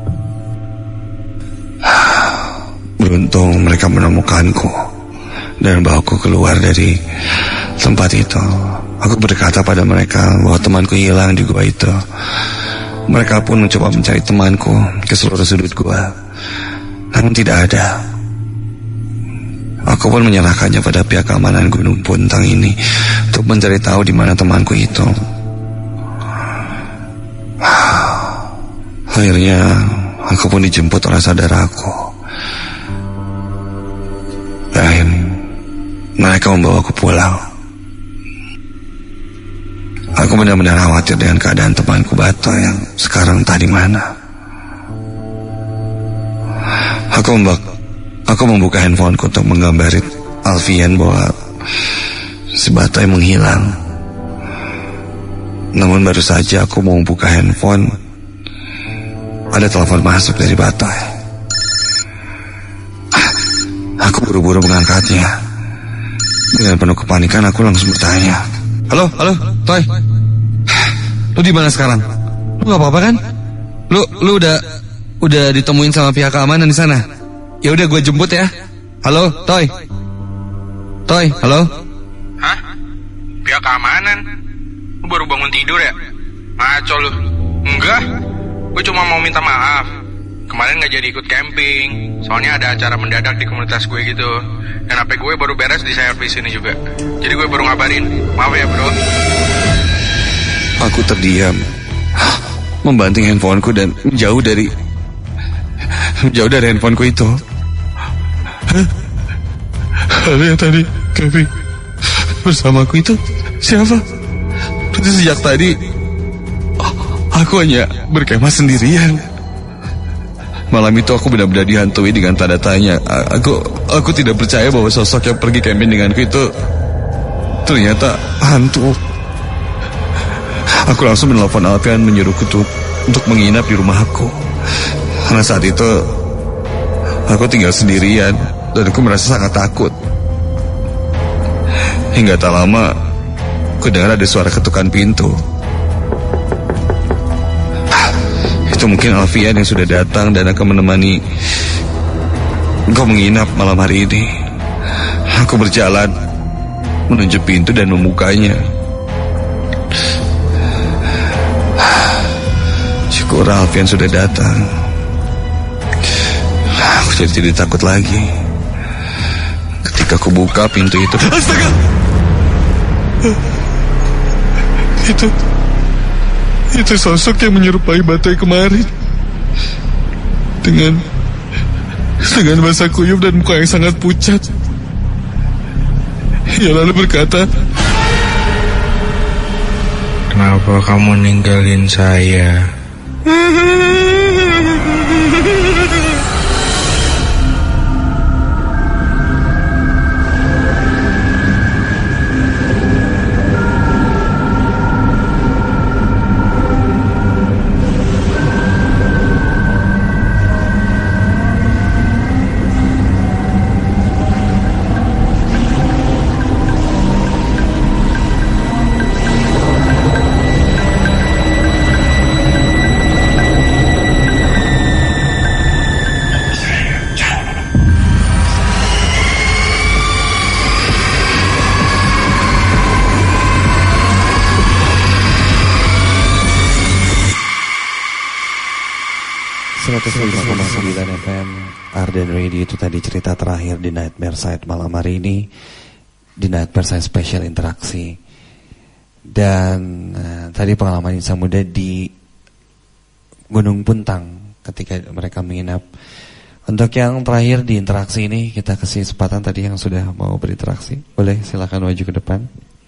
Beruntung mereka menemukanku dan membawaku keluar dari tempat itu. Aku berkata pada mereka bahwa temanku hilang di gua itu. Mereka pun mencoba mencari temanku ke seluruh sudut gua, namun tidak ada. Aku pun menyerahkannya pada pihak keamanan Gunung Puntang ini untuk mencari tahu di mana temanku itu. Akhirnya aku pun dijemput oleh saudaraku. Dan mereka membawaku pulang. Aku benar-benar khawatir dengan keadaan temanku Bato yang sekarang entah di mana. Aku membuka handphoneku untuk menggambari Alfian bahwa si Bato yang menghilang. Namun baru saja aku mau membuka handphone, ada telepon masuk dari Bato. Aku buru-buru mengangkatnya. Dengan penuh kepanikan aku langsung bertanya, Halo, Toy. Lu di mana sekarang? Lu gak apa-apa kan? Lu udah ditemuin sama pihak keamanan di sana. Ya udah gue jemput ya. Halo, Toy. Toy, halo. Hah? Pihak keamanan? Lu baru bangun tidur ya? Ngaco lu. Enggak. Gue cuma mau minta maaf. Kemarin gak jadi ikut camping. Soalnya ada acara mendadak di komunitas gue gitu. Dan HP gue baru beres di servis ini juga. Jadi gue baru ngabarin. Maaf ya bro. Aku terdiam, membanting handphoneku dan menjauh dari handphoneku itu. Hal yang tadi camping bersamaku itu siapa? Sejak tadi aku hanya berkemah sendirian. Malam itu aku benar-benar dihantui dengan tanda tanya. Aku tidak percaya bahwa sosok yang pergi camping denganku itu ternyata hantu. Aku langsung menelpon Alfian menyuruhku untuk menginap di rumah aku. Karena saat itu aku tinggal sendirian dan aku merasa sangat takut. Hingga tak lama aku dengar ada suara ketukan pintu. Itu mungkin Alfian yang sudah datang dan akan menemani engkau menginap malam hari ini. Aku berjalan menuju pintu dan membukanya. Syukur Alfian sudah datang. Aku jadi tidak takut lagi. Ketika aku buka pintu itu, astaga! Itu sosok yang menyerupai Batai kemarin. Dengan basah kuyup dan muka yang sangat pucat. Ia lalu berkata, Kenapa kamu ninggalin saya? 105,9 FM Arden Radio. Itu tadi cerita terakhir di Nightmare Side malam hari ini, di Nightmare Side Special Interaksi. Dan tadi pengalaman insan muda di Gunung Puntang ketika mereka menginap. Untuk yang terakhir di interaksi ini, kita kasih kesempatan tadi yang sudah mau berinteraksi. Boleh silakan maju ke depan.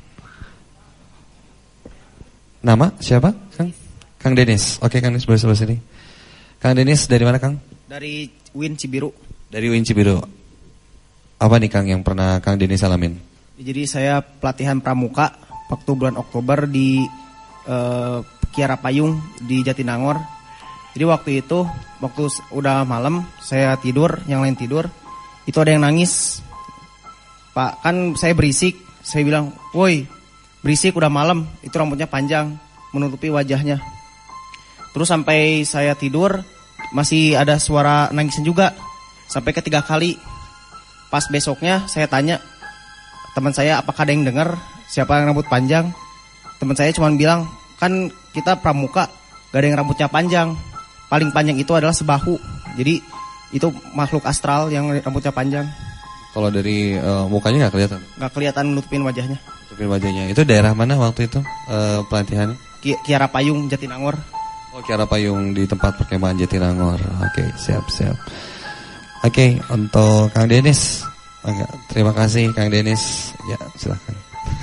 Nama siapa? Kang Denis. Oke, Kang Denis boleh sebelah sini. Kang Denis dari mana, Kang? Dari UIN Cibiru. Dari UIN Cibiru. Apa nih, Kang, yang pernah Kang Denis alamin? Jadi saya pelatihan pramuka waktu bulan Oktober di Kiara Payung di Jatinangor. Jadi waktu itu, waktu udah malam, saya tidur, yang lain tidur, itu ada yang nangis. Pak, kan saya berisik, saya bilang, woi, berisik udah malam, itu rambutnya panjang, menutupi wajahnya. Terus sampai saya tidur, masih ada suara nangisan juga, sampai ke 3 kali. Pas besoknya, saya tanya, teman saya apakah ada yang dengar, siapa yang rambut panjang. Teman saya cuma bilang, kan kita pramuka, gak ada yang rambutnya panjang. Paling panjang itu adalah sebahu. Jadi itu makhluk astral yang rambutnya panjang. Kalau dari mukanya gak kelihatan? Gak kelihatan, nutupin wajahnya. Nutupin wajahnya. Itu daerah mana waktu itu pelatihannya? Kiara Payung, Jatinangor. Oh, Kiara Payung di tempat perkemahan Jatinangor. Oke, siap. Oke, untuk Kang Denis. Terima kasih Kang Denis. Ya, silakan.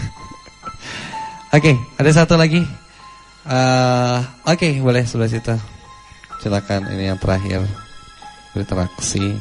Oke, ada satu lagi. Oke, boleh sebelah situ. Silakan, ini yang terakhir. Berinteraksi.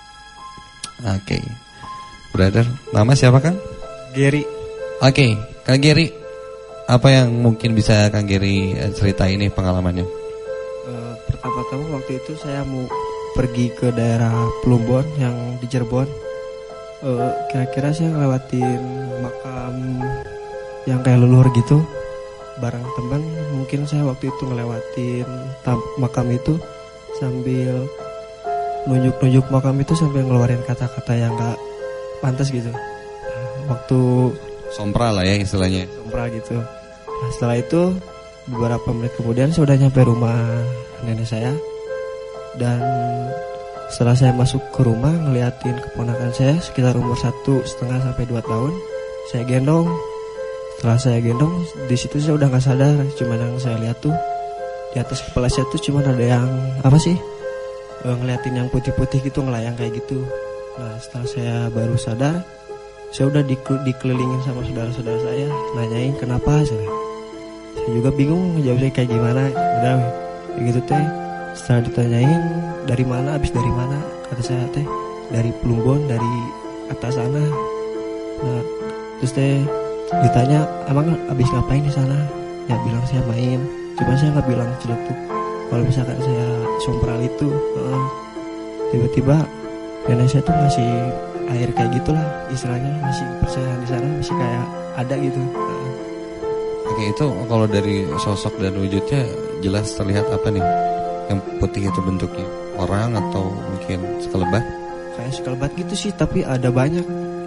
Oke. Brother, nama siapa, Kang? Gary. Oke, Kang Gary. Apa yang mungkin bisa Kang Gary ceritain nih pengalamannya? Pertama-tama waktu itu saya mau pergi ke daerah Plumbon yang di Cirebon. Kira-kira saya ngelewatin makam yang kayak leluhur gitu bareng teman. Mungkin saya waktu itu ngelewatin makam itu sambil nunjuk-nunjuk makam itu sambil ngeluarin kata-kata yang gak pantas gitu. Waktu sompral lah ya istilahnya. Sompral gitu. Nah, setelah itu beberapa menit kemudian saya udah nyampe rumah nenek saya. Dan setelah saya masuk ke rumah ngeliatin keponakan saya sekitar umur 1,5 sampai 2 tahun, saya gendong. Setelah saya gendong, di situ saya udah nggak sadar. Cuman yang saya lihat tuh di atas kepala saya tuh cuman ada yang apa sih? Ngeliatin yang putih-putih gitu, ngelayang kayak gitu. Nah, setelah saya baru sadar, saya udah dikelilingin sama saudara-saudara saya, nanyain kenapa saya juga bingung jawabnya kayak gimana. Udah kayak gitu teh. Setelah ditanyain dari mana, abis dari mana, kata saya teh dari Plumbon, dari atas sana. Nah, terus teh ditanya emang abis ngapain di sana? Ya bilang saya main. Cuma saya nggak bilang celetuk. Kalau misalkan saya sompral itu, tiba-tiba nenek saya tuh masih air kayak gitulah istilahnya, masih percaya di sana, masih kayak ada gitu. Oke, itu kalau dari sosok dan wujudnya jelas terlihat apa nih? Yang putih itu bentuknya orang atau mungkin sekelebat? Kayak sekelebat gitu sih, tapi ada banyak.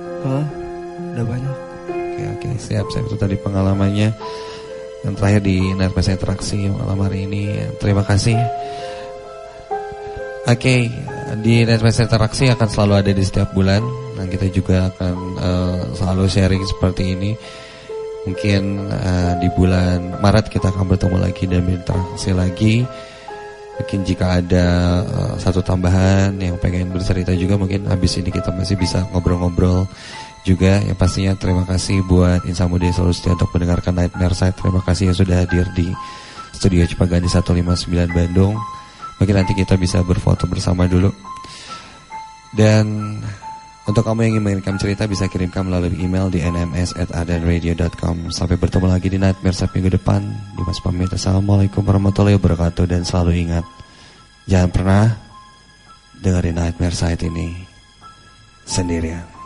Ada banyak. Oke, siap. Itu tadi pengalamannya yang terakhir di Nightmare Interaksi malam hari ini. Terima kasih. Oke, di Nightmare Interaksi akan selalu ada di setiap bulan, dan kita juga akan selalu sharing seperti ini. Mungkin di bulan Maret kita akan bertemu lagi dan berinteraksi lagi. Mungkin jika ada satu tambahan yang pengen bercerita juga, mungkin habis ini kita masih bisa ngobrol-ngobrol juga. Yang pastinya terima kasih buat Insan Muda yang selalu setia untuk mendengarkan Nightmare Side. Terima kasih yang sudah hadir di studio Cipaganti 159 Bandung. Mungkin nanti kita bisa berfoto bersama dulu. Dan untuk kamu yang ingin mengirimkan cerita bisa kirimkan melalui email di nms@ardenradio.com. Sampai bertemu lagi di Nightmare Side minggu depan. Dimas pamit. Assalamualaikum warahmatullahi wabarakatuh. Dan selalu ingat, jangan pernah dengerin Nightmare Side ini sendirian.